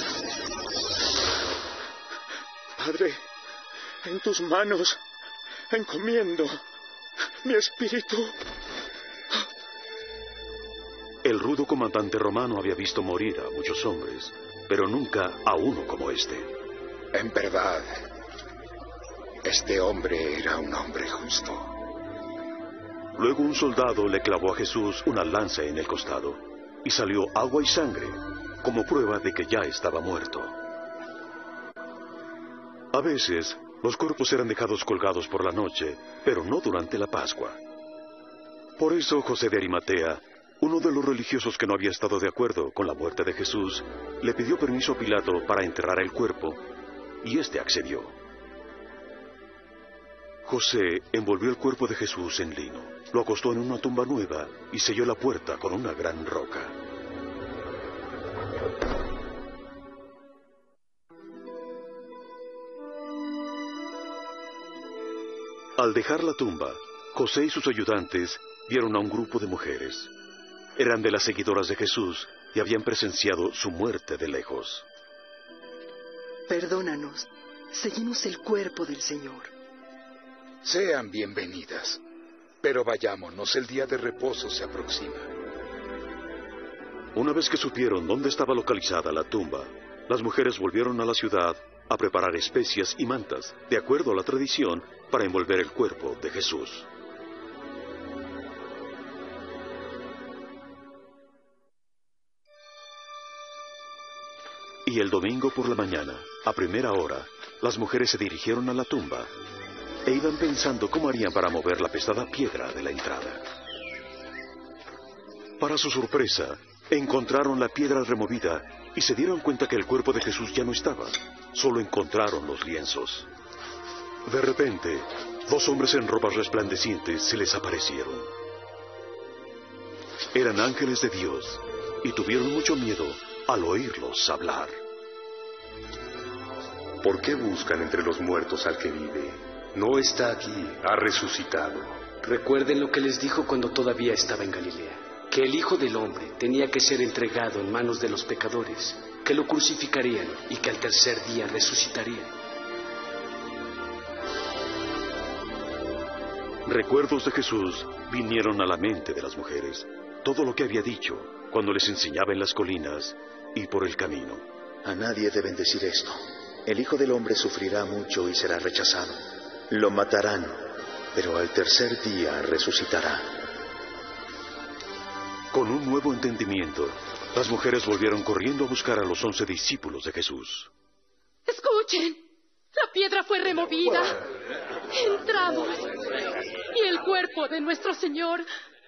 Padre, en tus manos encomiendo mi espíritu. El rudo comandante romano había visto morir a muchos hombres, pero nunca a uno como este. En verdad, este hombre era un hombre justo. Luego un soldado le clavó a Jesús una lanza en el costado, y salió agua y sangre, como prueba de que ya estaba muerto. A veces, los cuerpos eran dejados colgados por la noche, pero no durante la Pascua. Por eso José de Arimatea, uno de los religiosos que no había estado de acuerdo con la muerte de Jesús, le pidió permiso a Pilato para enterrar el cuerpo, y éste accedió. José envolvió el cuerpo de Jesús en lino, lo acostó en una tumba nueva y selló la puerta con una gran roca. Al dejar la tumba, José y sus ayudantes vieron a un grupo de mujeres. Eran de las seguidoras de Jesús y habían presenciado su muerte de lejos. Perdónanos, seguimos el cuerpo del Señor. Sean bienvenidas, pero vayámonos, el día de reposo se aproxima. Una vez que supieron dónde estaba localizada la tumba, las mujeres volvieron a la ciudad a preparar especias y mantas, de acuerdo a la tradición, para envolver el cuerpo de Jesús. Y el domingo por la mañana, a primera hora, las mujeres se dirigieron a la tumba. e iban pensando cómo harían para mover la pesada piedra de la entrada. Para su sorpresa, encontraron la piedra removida y se dieron cuenta que el cuerpo de Jesús ya no estaba. Solo encontraron los lienzos. De repente, dos hombres en ropas resplandecientes se les aparecieron. Eran ángeles de Dios y tuvieron mucho miedo al oírlos hablar. ¿Por qué buscan entre los muertos al que vive? No está aquí, ha resucitado. Recuerden lo que les dijo cuando todavía estaba en Galilea, que el Hijo del Hombre tenía que ser entregado en manos de los pecadores, que lo crucificarían y que al tercer día resucitaría. Recuerdos de Jesús vinieron a la mente de las mujeres, todo lo que había dicho cuando les enseñaba en las colinas y por el camino. A nadie deben decir esto. El Hijo del Hombre sufrirá mucho y será rechazado. Lo matarán, pero al tercer día resucitará. Con un nuevo entendimiento, las mujeres volvieron corriendo a buscar a los once discípulos de Jesús. ¡Escuchen! La piedra fue removida. Entramos. Y el cuerpo de nuestro Señor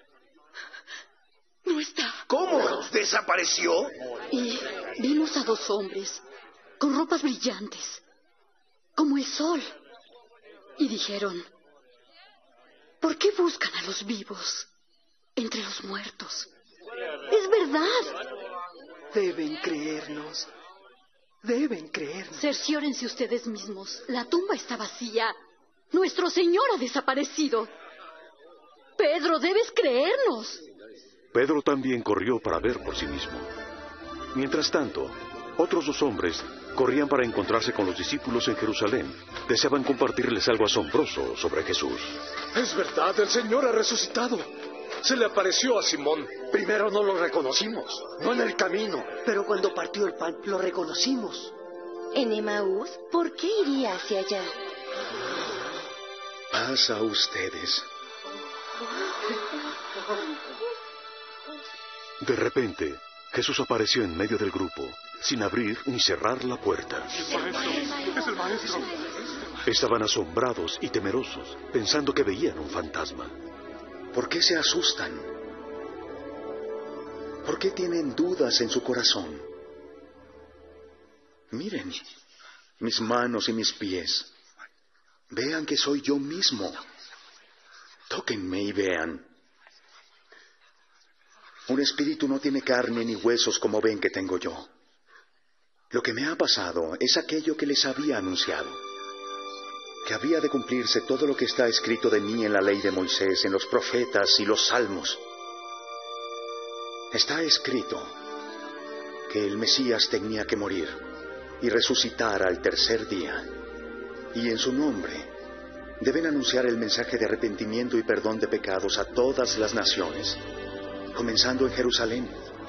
no está. ¿Cómo? ¿Desapareció? Y vimos a dos hombres con ropas brillantes, como el sol. Y dijeron, ¿por qué buscan a los vivos entre los muertos? Es verdad. Deben creernos. Deben creernos. Cerciórense ustedes mismos. La tumba está vacía. Nuestro Señor ha desaparecido. Pedro, debes creernos. Pedro también corrió para ver por sí mismo. Mientras tanto, otros dos hombres corrían para encontrarse con los discípulos en Jerusalén. Deseaban compartirles algo asombroso sobre Jesús. Es verdad, el Señor ha resucitado. Se le apareció a Simón. Primero no lo reconocimos, no en el camino. Pero cuando partió el pan, lo reconocimos. ¿En Emaús? ¿Por qué iría hacia allá? Paz a ustedes. De repente, Jesús apareció en medio del grupo, sin abrir ni cerrar la puerta. Es el maestro. Estaban asombrados y temerosos, pensando que veían un fantasma. ¿Por qué se asustan? ¿Por qué tienen dudas en su corazón? Miren, mis manos y mis pies. Vean que soy yo mismo. Tóquenme y vean. Un espíritu no tiene carne ni huesos como ven que tengo yo. Lo que me ha pasado es aquello que les había anunciado. Que había de cumplirse todo lo que está escrito de mí en la ley de Moisés, en los profetas y los salmos. Está escrito que el Mesías tenía que morir y resucitar al tercer día. Y en su nombre deben anunciar el mensaje de arrepentimiento y perdón de pecados a todas las naciones, comenzando en Jerusalén.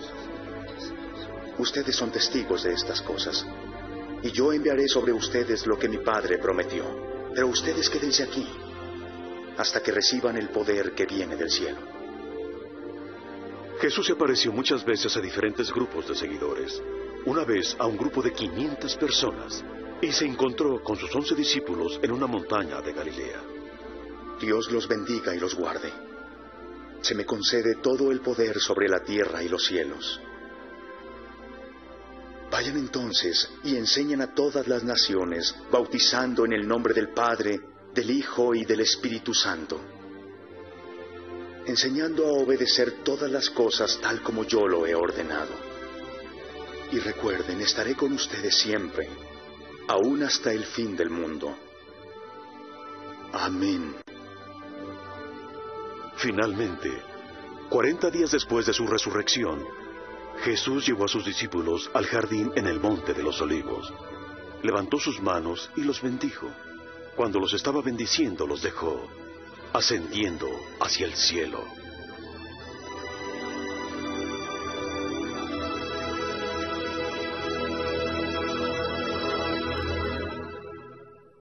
Ustedes son testigos de estas cosas, y yo enviaré sobre ustedes lo que mi Padre prometió. Pero ustedes quédense aquí, hasta que reciban el poder que viene del cielo. Jesús se apareció muchas veces a diferentes grupos de seguidores. Una vez a un grupo de quinientas personas, y se encontró con sus once discípulos en una montaña de Galilea. Dios los bendiga y los guarde. Se me concede todo el poder sobre la tierra y los cielos. Vayan entonces y enseñen a todas las naciones, bautizando en el nombre del Padre, del Hijo y del Espíritu Santo, enseñando a obedecer todas las cosas tal como yo lo he ordenado. Y recuerden, estaré con ustedes siempre, aún hasta el fin del mundo. Amén. Finalmente, cuarenta días después de su resurrección, Jesús llevó a sus discípulos al jardín en el Monte de los Olivos. Levantó sus manos y los bendijo. Cuando los estaba bendiciendo, los dejó, ascendiendo hacia el cielo.